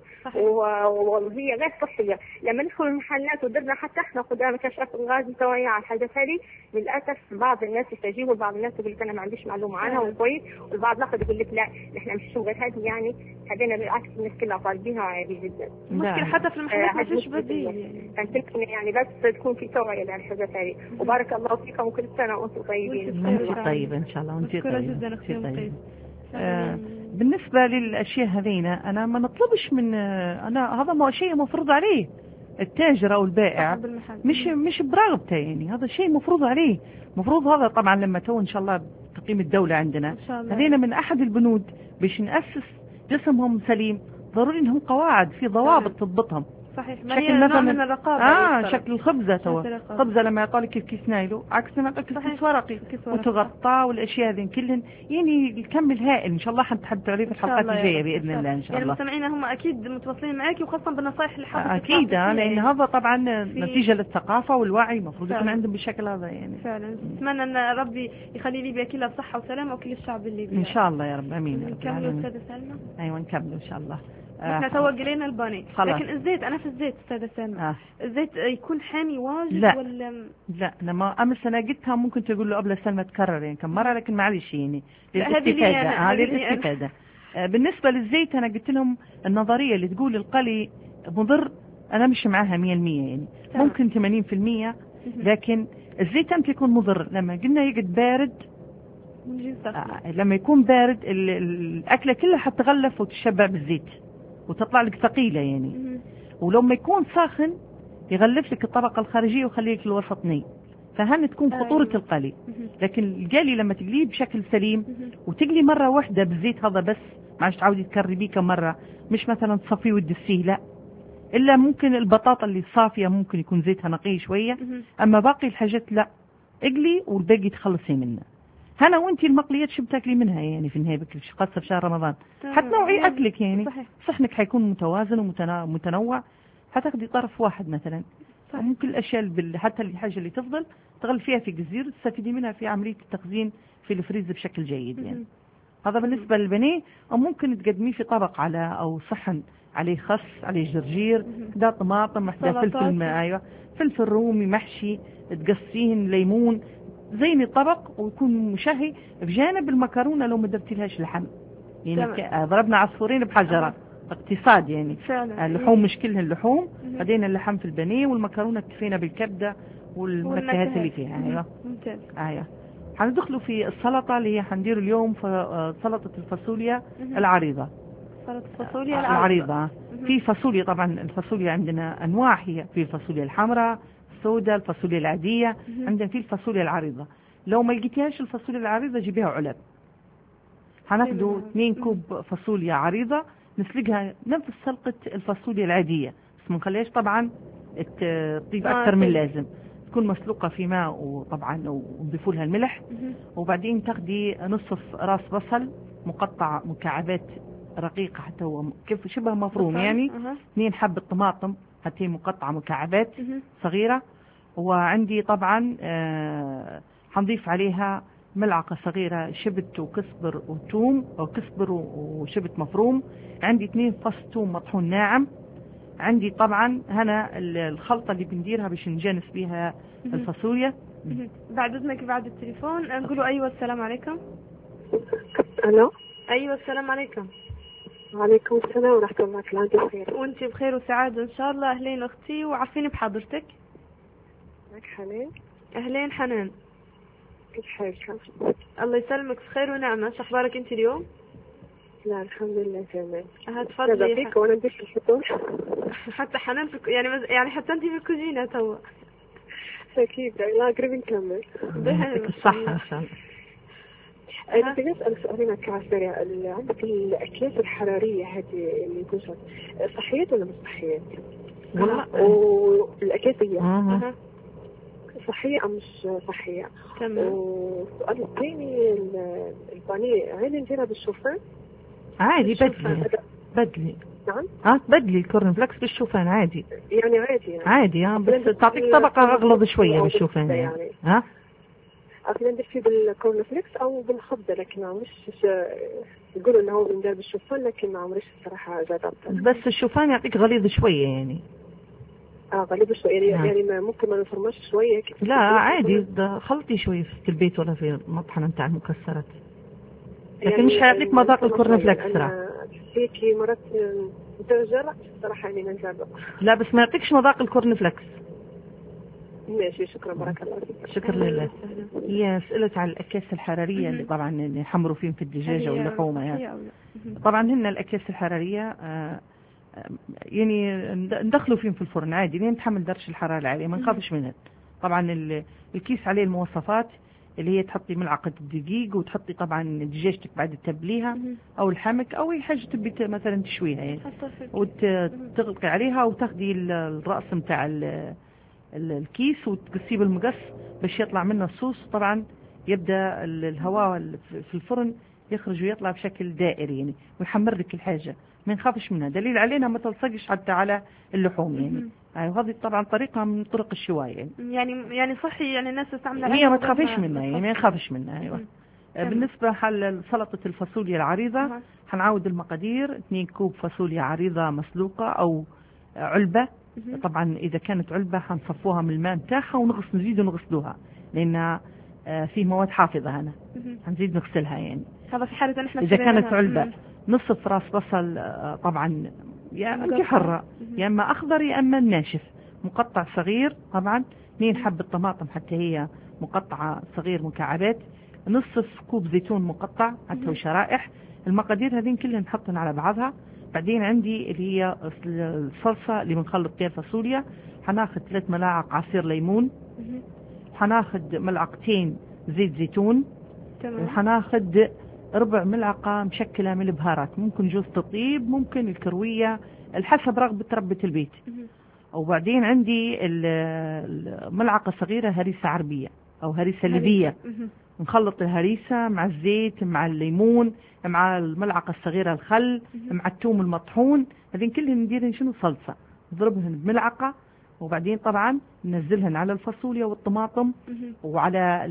وهي غير صحية. لما ندخل المحلات ودرنا حتى احنا قدام كشف الغاز توعية على الحاجات هذه، للأسف بعض الناس يستجيبوا وبعض الناس يقول لك أنا ما عنديش معلومة عنها وكويس، والبعض الآخر يقول لك لا نحن مش غير هذه يعني هذينا بالعكس الناس كلها طالبينها عادي جدا. مشكلة حتى في المحلات ما فيش بديل يعني. يعني بس تكون في توعية للحاجات هذه. وبارك الله فيكم وكل سنة وأنتم طيبين. وأنتم طيبة إن شاء الله. وأنتم طيبة. آه بالنسبة للأشياء هذينا أنا ما نطلبش من أنا هذا ما شيء مفروض عليه التاجر أو البائع، مش مش برغبته يعني، هذا شيء مفروض عليه. مفروض هذا طبعا لما تو إن شاء الله تقييم الدولة عندنا هذينا من أحد البنود باش نأسس جسمهم سليم، ضروري إنهم قواعد في ضوابط تضبطهم. صحيح. ما هي نوع من الرقابة. اه شكل الخبزة توا خبزة لما يعطوا كيف كيس نايلو عكس ما يعطوك كيس ورقي وتغطى والاشياء هذه كلهن يعني الكم الهائل. ان شاء الله حنتحدث عليه في الحلقات الجايه باذن الله ان شاء الله. يعني المستمعين هم اكيد متواصلين معاكي وخاصه بالنصائح اللي حاطه. اكيد لان هذا طبعا نتيجه للثقافه والوعي المفروض يكون عندهم بالشكل هذا يعني. فعلا اتمنى ان ربي يخلي ليبيا كلها بصحه وسلامه وكل الشعب الليبي ان شاء الله يا رب. امين. نكمل استاذه سلمى. ايوه نكمل ان شاء الله. احنا تو قلينا الباني خلاص. لكن الزيت انا في الزيت استاذه سلمى آه. الزيت يكون حامي واجد لا. ولا لا انا ما امس انا قلتها ممكن تقول له قبل سلمى تكرر يعني كم مره، لكن معلش يعني للاستفاده هذه الاستفاده. آه بالنسبه للزيت انا قلت لهم النظريه اللي تقول القلي مضر انا مش معاها مية بالمية يعني طبعا. ممكن ثمانين بالمية لكن الزيت امتى يكون مضر؟ لما قلنا يقعد بارد. آه لما يكون بارد الاكله كلها حتغلف وتشبع بالزيت وتطلع لك ثقيلة يعني. ولما يكون ساخن يغلف لك الطبقة الخارجية ويخليك الوسط ني، فهنا تكون خطورة القلي. لكن القلي لما تقليه بشكل سليم وتقلي مرة واحدة بالزيت هذا بس، ما عادش تعودي تكربيه كم مرة، مش مثلا تصفيه وتدسيه لا، إلا ممكن البطاطا اللي صافية ممكن يكون زيتها نقي شوية، أما باقي الحاجات لا، اقلي والباقي تخلصي منه. هنا وانتي المقليات شو بتاكلي منها يعني في النهايه بكل قصه في شهر رمضان حتنوعي اكلك يعني. صحيح. صحنك حيكون متوازن ومتنوع، حتاخدي طرف واحد مثلا. صحيح. ممكن الاشياء اللي حتى الحاجه اللي تفضل تغل فيها في جزير تستفيدي منها في عمليه التخزين في الفريز بشكل جيد يعني. هذا بالنسبه للبنيه. او ممكن تقدميه في طبق على او صحن عليه خس عليه جرجير ده طماطم ده فلفل ايوه فلفل رومي محشي تقصيهن ليمون زين الطبق ويكون مشهي بجانب المكرونة لو ما درتي لهاش لحم يعني. ضربنا عصفورين بحجرة. اقتصاد يعني. فعلا. اللحوم مش كلها اللحوم، بعدين اللحم في البانيه، والمكرونه اكتفينا بالكبده والمنكهات اللي فيها. ايوه ممتاز. ايوه. حندخلوا في السلطه اللي هي حندير اليوم سلطه الفاصوليا العريضه. سلطه الفاصوليا العريضه, العريضة. في فاصوليا، طبعا الفاصوليا عندنا انواع، هي في الفاصوليا الحمراء السوداء، الفاصوليا العاديه، عندنا في الفاصوليا العريضه. لو ما لقيتيهاش الفاصوليا العريضه جيبيها علب. هناخدوا اثنين كوب فاصوليا عريضه نسلقها نفس سلقه الفاصوليا العاديه، بس ما نخليهاش طبعا تطيب اكثر من اللازم، تكون مسلوقه في ماء، وطبعا ونضيفوا لها الملح. وبعدين تاخدي نصف راس بصل مقطع مكعبات رقيقه حتى هو كيف شبه مفروم يعني. اثنين حبه طماطم حتى مقطعه مكعبات صغيره. وعندي طبعا آه هنضيف عليها ملعقة صغيرة شبت وكسبر وثوم، أو كسبر وشبت مفروم. عندي اثنين فص ثوم مطحون ناعم. عندي طبعا هنا الخلطة اللي بنديرها باش نجانس بيها الفاصوليا. بعد اذنك بعد التليفون نقولوا ايوه السلام عليكم. الو. ايوه السلام عليكم. وعليكم السلام ورحمة الله وبركاته. بخير وانت بخير وسعادة ان شاء الله. اهلين اختي، وعارفين بحضرتك. معك حنان. اهلين حنان، كيف حالك؟ الله يسلمك، بخير ونعمة. شو اخبارك انت اليوم؟ لا الحمد لله تمام. هتفضلي فيك وانا ندير الفطور. حتى حنان في يعني يعني حتى انت في الكوزينة توا. اكيد. لا قريب نكمل. يعطيك الصحة ان شاء الله. انا بدي اسالك سؤالين على السريع. عندك الاكياس الحراريه هذه اللي توجد صحيات ولا مش صحيات؟ والله والاكياسيه أه. صحيه ام مش صحيه؟ تمام. والسؤال الثاني البانيه عادي نديرها بالشوفان؟ عادي بدلي بدلي نعم اه بدلي الكورن فلكس بالشوفان عادي يعني عادي يعني عادي اه بس تعطيك طبقه اغلظ شويه بالشوفان يعني. ها أصلا ندير فيه بالكورن فليكس أو بالخبزة، لكن ما عمرش يقولوا إنه هو بندير بالشوفان، لكن ما عمرش الصراحة جربت. بس الشوفان يعطيك غليظ شوية يعني. آه غليظ شوية يعني, يعني ما ممكن ما نفرماش شوية. لا عادي، ده خلطي شوية في البيت ولا في المطحنة نتاع المكسرات، لكن يعني مش هيعطيك مذاق الكورن فليكس صراحة. هيك مرات جربت الصراحة يعني نجرب. لا بس ما يعطيكش مذاق الكورن فليكس. ماشي شكرا بارك الله فيك. شكرا لله. هي سئلت على الأكياس الحرارية اللي طبعا يحمروا فيهم في الدجاجة واللحوم يعني. طبعا هن الأكياس الحرارية يعني ندخلوا فيهم في الفرن عادي لين تحمل درجة الحرارة العالية، ما نخافش منها. طبعا الكيس عليه المواصفات اللي هي تحطي ملعقة دقيق، وتحطي طبعا دجاجتك بعد تبليها او الحمك او اي حاجة تبي مثلا تشويها يعني، وتغلقي عليها وتاخدي الرأس متاع الكيس وتقصيه بالمقص باش يطلع منه الصوص. طبعا يبدأ الهواء في الفرن يخرج ويطلع بشكل دائري يعني، ويحمر لك الحاجة ما نخافش منها. دليل علينا ما تلصقش حتى على اللحوم يعني. وهذه طبعا طريقة من طرق الشواية يعني. يعني يعني صحي يعني الناس تستعملها، هي ما تخافش منها يعني، ما نخافش منها. ايوه. بالنسبة حل سلطة الفاصوليا العريضة هنعود المقادير: اثنين كوب فاصوليا عريضة مسلوقة او علبة. طبعا اذا كانت علبة هنصفوها من الماء بتاعها ونغسل نزيد ونغسلوها لانها فيه مواد حافظة هنا، هنزيد نغسلها يعني. هذا في حالة احنا اذا كانت علبة. نصف راس بصل طبعا يا اما حرة يا اما اخضر يا اما ناشف مقطع صغير. طبعا اثنين حبة طماطم حتى هي مقطعة صغير مكعبات. نصف كوب زيتون مقطع حتى هو شرائح. المقادير هذين كلها نحطن على بعضها. بعدين عندي اللي هي الصلصة اللي بنخلط فيها الفاصوليا. هناخد ثلاث ملاعق عصير ليمون، هناخد ملعقتين زيت زيتون، وهناخد ربع ملعقة مشكلة من البهارات، ممكن جوز الطيب ممكن الكروية الحسب رغبة ربة البيت. وبعدين عندي ملعقة صغيرة هريسة عربية أو هريسة ليبية. نخلط الهريسة مع الزيت مع الليمون مع الملعقة الصغيرة الخل مع الثوم المطحون. هذين كلهم نديرن شنو صلصة، نضربهن بملعقة، وبعدين طبعا ننزلهن على الفاصوليا والطماطم وعلى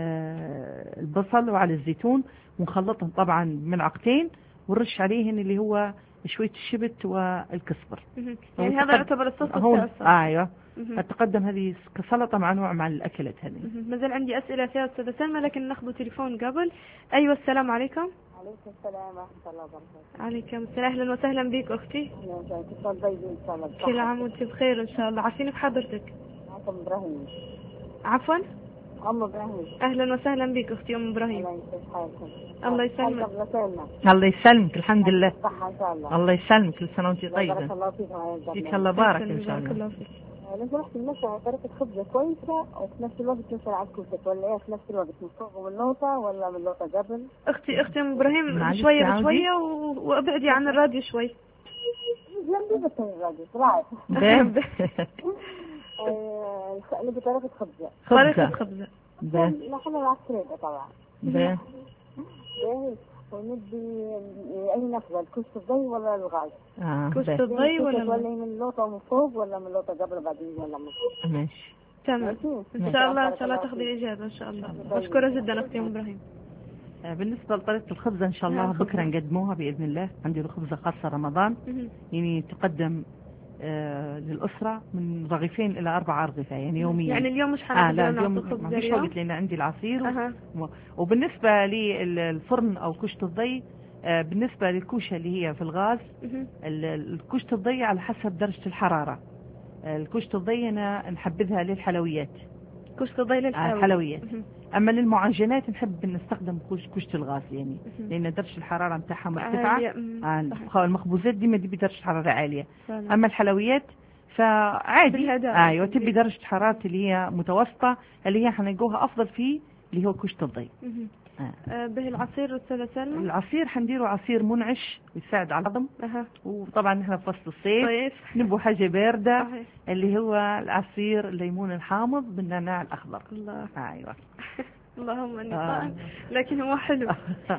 البصل وعلى الزيتون، ونخلطهم طبعا بملعقتين، ونرش عليهن اللي هو شوية الشبت والكسبر. يعني هذا يعتبر الصوص بتاع آه ايوه. اتقدم هذه كسلطة مع نوع مع الاكلات هذه. ما زال عندي اسئلة فيها استاذة سلمى، لكن ناخذ تليفون قبل. ايوه السلام عليكم. عليكم السلام ورحمة الله وبركاته. عليكم السلام، أهلا وسهلا بك أختي. اتصال طيبين إن شاء الله. كل عام وأنت بخير إن شاء الله. عارفين بحضرتك؟ معكم إبراهيم. عفوا؟ أم إبراهيم. أهلا وسهلا بك أختي أم إبراهيم. الله يسلمك حالكم. الله يسلمك. الله يسلمك الحمد لله. صحة إن شاء الله. الله يسلمك كل سنة وأنت طيبة. بارك الله فيكم. فيك الله بارك إن شاء بارك الله. الله فيك. لو سمحت المسا طريقة خبزة كويسة وفي نفس الوقت توصل على الكوسة ولا إيه في نفس الوقت من فوق من اللوطة ولا من اللوطة قبل؟ أختي أختي أم إبراهيم معلش شوية تعودي. بشوية و- وابعدي عن الراديو شوي. جنبي بس الراجل رايح. بيه. آه، نبي طريقة خبزة. طريقة خبزة. خبزة. بيه. نحن مع السريدة طبعا. بيه. باهي ونبي أي نفذة الكوسة الضي ولا الغاز؟ آه. كوسة بيه. الضي ولا ولا لا؟ من اللوطة من فوق ولا من اللوطة قبل بعدين ولا من فوق؟ ماشي. تمام. ماشي. إن شاء الله إن شاء الله تاخذي الإجابة إن شاء الله. مشكورة جدا أختي أم إبراهيم. آه، بالنسبة لطريقة الخبزة إن شاء الله نعم، خبزة. بكرة نقدموها بإذن الله. عندي له خبزة خاصة رمضان مهم. يعني تقدم آه للأسرة من رغيفين إلى أربع أرغفة يعني يوميا. يعني اليوم مش آه حنقدر لا نعطي اليوم الخبزة ما فيش اليوم؟ وقت لأن عندي العصير. أها. و- وبالنسبة للفرن أو كشت الضي آه بالنسبة للكوشة اللي هي في الغاز مهم. ال- الكشت الضي على حسب درجة الحرارة. آه، الكشت الضي أنا نحبذها للحلويات. كشت الضي آه للحلويات. الحلويات. مهم. أما للمعجنات نحب نستخدم كوش- كشت الغاز يعني مهم. لأن درجة الحرارة متاعها عالية. مرتفعة. مم. آه، صحيح. المخبوزات ديما دي بدرجة حرارة عالية. فعلا. أما الحلويات فعادي. بالهدايا. ايوه تبي درجة حرارة اللي هي متوسطة اللي هي حنلقوها أفضل فيه اللي هو كشت الضي. مهم. آه. آه، به العصير أستاذة سلمى. العصير حنديره عصير منعش يساعد على الهضم. أها. وطبعا نحن في فصل الصيف طيب. نبغى حاجة باردة صحيح. اللي هو العصير الليمون الحامض بالنعناع الأخضر. الله. ايوه. اللهم اني آه. طائم لكن هو حلو.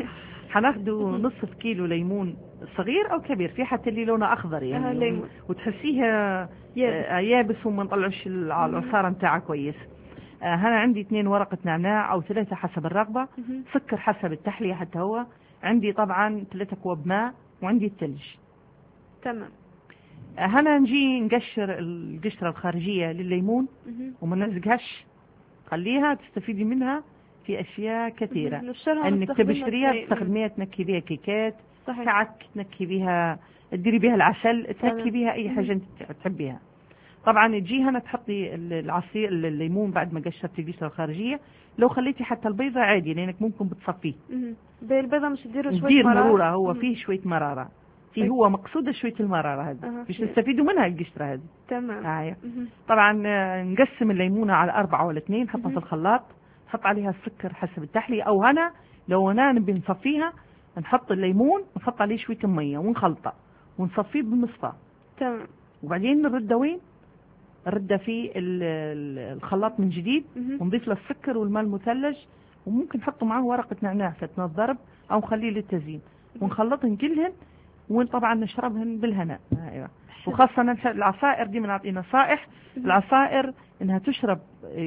حناخده نصف كيلو ليمون صغير او كبير في حتى اللي لونه اخضر آه، يعني ليمون. وتحسيها يابس. آه، يابس وما نطلعش العصاره نتاعها كويس. آه، هنا عندي اثنين ورقه نعناع او ثلاثه حسب الرغبه. مهم. سكر حسب التحليه حتى هو. عندي طبعا ثلاثة كوب ماء وعندي الثلج. تمام. آه، هنا نجي نقشر القشره الخارجيه للليمون مهم. وما نلزقهاش. خليها تستفيدي منها في اشياء كثيره. نشرها انك ونستخدمها تبشريها في- تستخدميها تنكي بها كيكات. صحيح. ساعات تنكي بها تديري بها العسل تمام. تنكي بها اي حاجه انت تحبيها. طبعا تجي هنا تحطي العصير الليمون بعد ما قشرتي القشره الخارجيه. لو خليتي حتى البيضه عادي لانك ممكن بتصفيه. مهم. به البيضة مش تديره شوية تدير مرارة. مروره هو مهم. فيه شويه مراره. فيه أي. هو مقصود شويه المراره هذه أها. باش نستفيدوا منها القشره هذه. تمام. آه. مهم. طبعا آه، نقسم الليمونه على أربعة ولا اثنين نحطها مهم. في الخلاط. نحط عليها السكر حسب التحلية أو هنا لو أنا نبي نصفيها نحط الليمون ونحط عليه شوية مية ونخلطه ونصفيه بالمصفاة. تمام. وبعدين نرده وين؟ نرده في ال- ال- الخلاط من جديد. مهم. ونضيف له السكر والماء المثلج وممكن نحط معه ورقة نعناع في أثناء الضرب أو نخليه للتزيين ونخلطهن كلهن وطبعا نشربهن بالهناء. أيوة. وخاصة نش- العصائر دي بنعطي نصائح. العصائر انها تشرب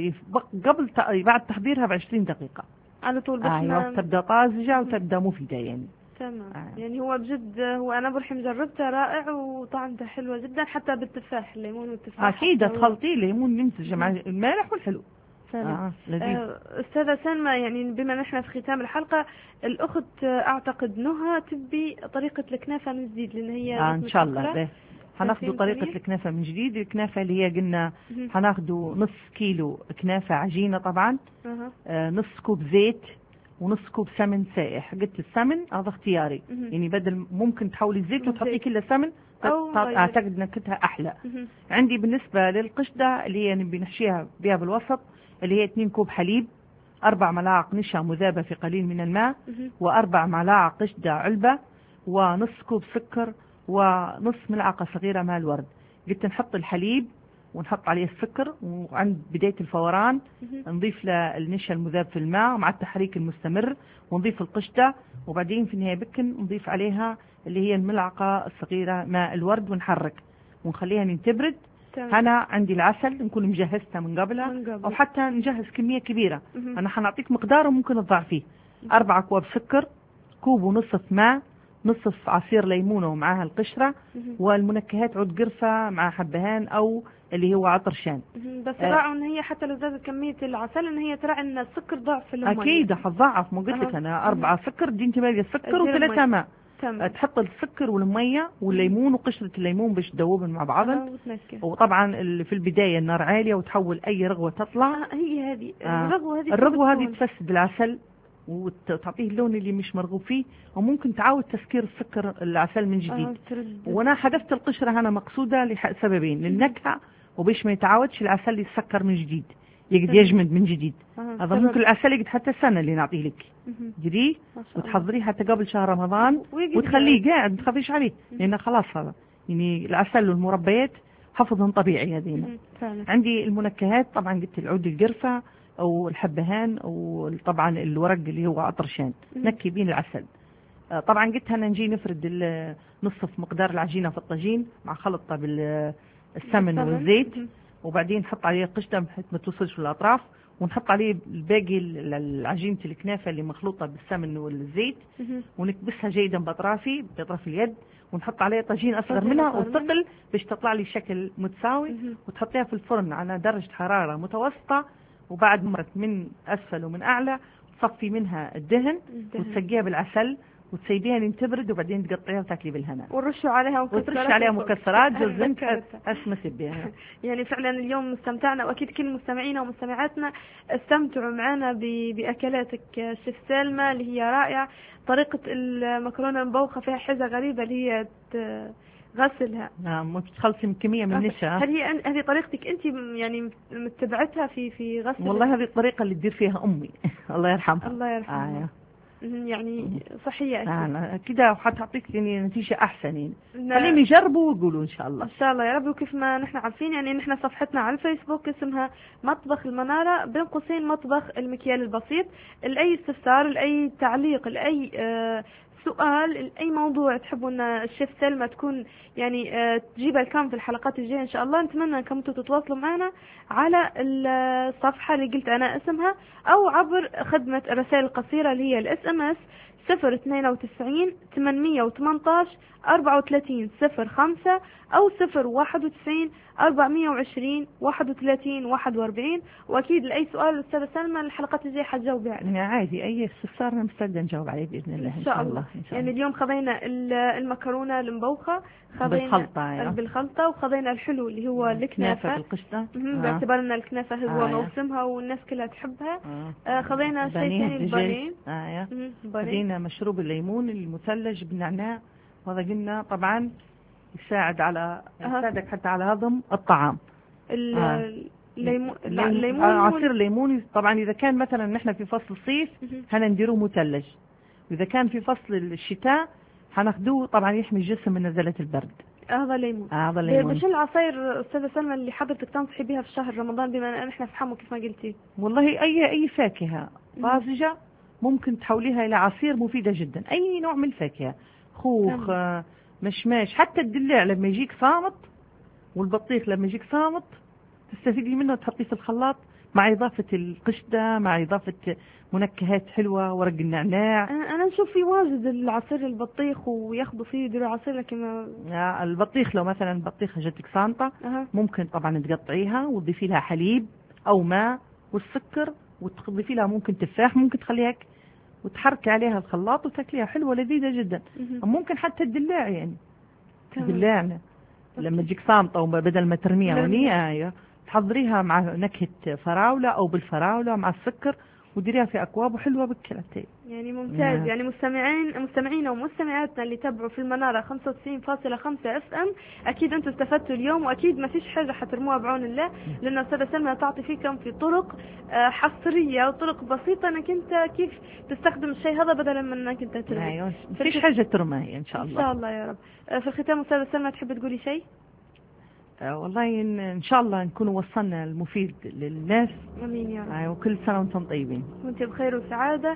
قبل ت- بعد تحضيرها بعشرين دقيقة على طول باش ايوه نعم. تبدا طازجة وتبدا مفيدة يعني. تمام. آه. يعني هو بجد هو انا برحم جربته رائع وطعمته حلوة جدا حتى بالتفاح الليمون والتفاح. اكيد حتى هو- تخلطيه ليمون ينسجم مع المالح والحلو. فعلا. آه. لذيذ. آه، أستاذة سلمى يعني بما نحن في ختام الحلقة الأخت آه، أعتقد نهى تبي طريقة الكنافة من جديد لأن هي آه ان شاء الله مسكرة. به. هناخدوا ثلاثين طريقة ثانية. الكنافة من جديد. الكنافة اللي هي قلنا مهم. هناخدوا نص كيلو كنافة عجينة طبعا. أها. آه نص كوب زيت ونص كوب سمن سائح. قلت السمن هذا اختياري مهم. يعني بدل ممكن تحولي الزيت وتحطي زيت. كله سمن أو ت- غير. اعتقد نكهتها احلى. مهم. عندي بالنسبة للقشدة اللي هي نبي نحشيها بها بالوسط اللي هي اثنين كوب حليب أربع ملاعق نشا مذابة في قليل من الماء مهم. وأربع ملاعق قشدة علبة ونص كوب سكر ونص ملعقة صغيرة ماء الورد. قلت نحط الحليب ونحط عليه السكر وعند بداية الفوران مهم. نضيف له النشا المذاب في الماء مع التحريك المستمر ونضيف القشدة وبعدين في النهاية بكن نضيف عليها اللي هي الملعقة الصغيرة ماء الورد ونحرك ونخليها من تبرد. تمام. هنا عندي العسل نكون مجهزتها من قبلها من قبل. أو حتى نجهز كمية كبيرة. مهم. أنا حنعطيك مقدار وممكن تضاعفيه. أربعة كوب سكر كوب ونصف ماء نصف عصير ليمونة ومعاها القشرة، والمنكهات عود قرفة مع حبهان أو اللي هو عطرشان. بس راعوا ان هي حتى لو زادت كمية العسل ان هي تراعي ان السكر ضعف المية. اكيد حتضاعف، مو قلت لك انا أربعة سكر دي انت باقي السكر وثلاثة ماء. تمام. تحط السكر والمية والليمون وقشرة الليمون باش تذوبن مع بعضهم. وطبعا في البداية النار عالية وتحول اي رغوة تطلع. آه هي هذه آه. الرغوة هذه الرغوة هذه تفسد العسل وتعطيه اللون اللي مش مرغوب فيه، وممكن تعاود تسكير السكر العسل من جديد. آه وانا حذفت القشرة هنا مقصودة لسببين، للنكهة وباش ما يتعاودش العسل يتسكر من جديد، يقعد يجمد من جديد. آه هذا ممكن العسل يقعد حتى السنة اللي نعطيه لك. جديه وتحضريه حتى قبل شهر رمضان وتخليه قاعد، ما تخافيش عليه لأنه خلاص هذا يعني العسل والمربيات حفظهم طبيعي هذين. عندي المنكهات طبعا قلت العود القرفة أو الحبهان أو طبعا الورق اللي هو عطرشان، نكي بين العسل. آه طبعا قلت هنا نجي نفرد نصف مقدار العجينة في الطاجين مع خلطة بالسمن والزيت، وبعدين نحط عليه قشطة بحيث ما توصلش في الأطراف، ونحط عليه الباقي العجينة الكنافة اللي مخلوطة بالسمن والزيت، ونكبسها جيدا بأطرافي بأطراف اليد، ونحط عليه طاجين أصغر منها وثقل باش تطلع لي شكل متساوي، وتحطيها في الفرن على درجة حرارة متوسطة، وبعد مرت من أسفل ومن أعلى تصفي منها الدهن وتسقيها بالعسل وتسيبيها لين تبرد، وبعدين تقطعيها وتاكلي بالهنا. ورشوا عليها مكسرات. وترشي عليها مكسرات جوزن اسمه سبيها. يعني فعلا اليوم استمتعنا، واكيد كل مستمعينا ومستمعاتنا استمتعوا معنا باكلاتك شيف سلمى اللي هي رائعه. طريقه المكرونه المبوخه فيها حاجه غريبه اللي هي غسلها. نعم تخلصي من كميه من النشا. هل هي هذه طريقتك انت يعني متبعتها في في غسل؟ والله هذه الطريقه اللي تدير فيها امي الله يرحمها. الله يرحمها. آه. يعني صحية أكيد. آه كده حتعطيك يعني نتيجة أحسن يعني. خليهم يجربوا ويقولوا إن شاء الله. إن شاء الله يا رب. وكيف ما نحن عارفين يعني نحن صفحتنا على الفيسبوك اسمها مطبخ المنارة بين قوسين مطبخ المكيال البسيط. لأي استفسار لأي تعليق لأي آه سؤال لأي موضوع تحبوا ان الشيف سلمى تكون يعني آه تجيبها لكم في الحلقات الجاية إن شاء الله، نتمنى أنكم تتواصلوا معنا على الصفحة اللي قلت أنا اسمها أو عبر خدمة الرسائل القصيرة اللي هي الاس ام اس صفر اثنين وتسعين ثمانمية وثمانية عشر أربعة وثلاثين صفر خمسة أو صفر واحد وتسعين أربعمية وعشرين واحد وثلاثين واحد وأربعين. وأكيد لأي سؤال الأستاذة سلمى الحلقات الجاية حتجاوبي عليه. عادي أي استفسار أنا مستعدة نجاوب عليه بإذن الله إن شاء الله. يعني اليوم خذينا المكرونة المبوخة بالخلطة بالخلطة وخذينا الحلو اللي هو الكنافة بالقشطة باعتبار أن الكنافة هو آه موسمها والناس كلها تحبها. آه خذينا شيء ثاني البانيه. آه خذينا مشروب الليمون المثلج بالنعناع، وهذا قلنا طبعا يساعد على يساعدك حتى على هضم الطعام. الليمون لا الليمون عصير الليمون طبعا إذا كان مثلا نحن في فصل الصيف هنديروه مثلج، وإذا كان في فصل الشتاء هناخدوه طبعا يحمي الجسم من نزلة البرد. هذا ليمون. هذا ليمون. بس العصاير أستاذة سلمى اللي حضرتك تنصحي بها في شهر رمضان بما أن احنا في حمو كيف ما قلتي؟ والله أي أي فاكهة طازجة ممكن تحوليها إلى عصير مفيدة جدا. أي نوع من الفاكهة، خوخ آه مشماش، حتى الدلاع لما يجيك صامت والبطيخ لما يجيك صامت تستفيدي منه وتحطيه في الخلاط مع إضافة القشدة مع إضافة منكهات حلوة ورق النعناع. أنا نشوف في واجد العصير البطيخ وياخدوا فيه يديروا عصير، لكن ما البطيخ لو مثلا بطيخة جاتك صامتة أه. ممكن طبعا تقطعيها وتضيفي لها حليب أو ماء والسكر وتضيفي لها ممكن تفاح، ممكن تخليها وتحركي عليها الخلاط وتاكليها حلوة لذيذة جدا. ممكن حتى الدلاع يعني دلاعنا لما تجيك صامتة وبدل ما ترميها ونية تحضريها مع نكهة فراولة أو بالفراولة مع السكر وديريها في أكواب وحلوة بالكلتين. يعني ممتاز. يعني مستمعين مستمعينا ومستمعاتنا اللي تابعوا في المنارة خمسة وتسعين فاصلة خمسة اف ام أكيد أنتم استفدتوا اليوم، وأكيد ما فيش حاجة حترموها بعون الله، لأن أستاذة سلمى تعطي فيكم في طرق حصرية وطرق بسيطة أنك أنت كيف تستخدم الشيء هذا بدلا من أنك أنت ترمي. أيوة ما فيش حاجة ترمى إن شاء الله. إن شاء الله يا رب. في الختام أستاذة سلمى تحب تقولي شيء؟ آه والله إن, إن شاء الله نكون وصلنا المفيد للناس. امين يا رب. آه وكل سنه وانتم طيبين. وانت بخير وسعاده.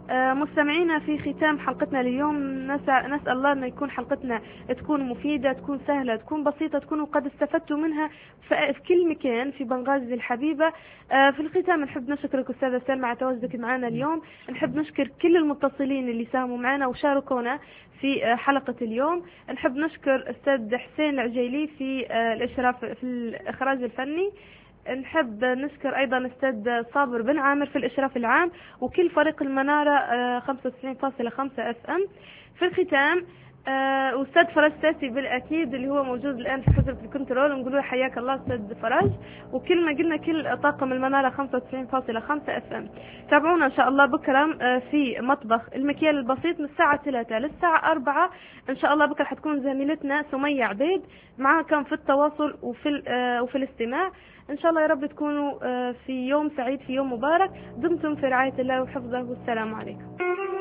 مستمعينا في ختام حلقتنا اليوم نسأل الله أن يكون حلقتنا تكون مفيدة، تكون سهلة، تكون بسيطة، تكونوا قد استفدتوا منها في كل مكان في بنغازي الحبيبة. في الختام نحب نشكرك أستاذة سلمى على تواجدك معنا اليوم. نحب نشكر كل المتصلين اللي ساهموا معنا وشاركونا في حلقة اليوم. نحب نشكر أستاذ حسين العجيلي في الإشراف في الإخراج الفني. نحب نشكر أيضا أستاذ صابر بن عامر في الإشراف العام وكل فريق المنارة خمسة وتسعين فاصلة خمسة اف ام. في الختام أستاذ فرج ساسي بالأكيد اللي هو موجود الآن في حجرة الكنترول، ونقول له حياك الله أستاذ فرج، وكل ما قلنا كل طاقم المنارة خمسة وتسعين فاصلة خمسة اف ام. تابعونا إن شاء الله بكرة في مطبخ المكيال البسيط من الساعة ثلاثة للساعة أربعة إن شاء الله. بكرة حتكون زميلتنا سمية عبيد معاكم في التواصل وفي وفي الاستماع. إن شاء الله يا رب تكونوا في يوم سعيد، في يوم مبارك. دمتم في رعاية الله وحفظه، والسلام عليكم.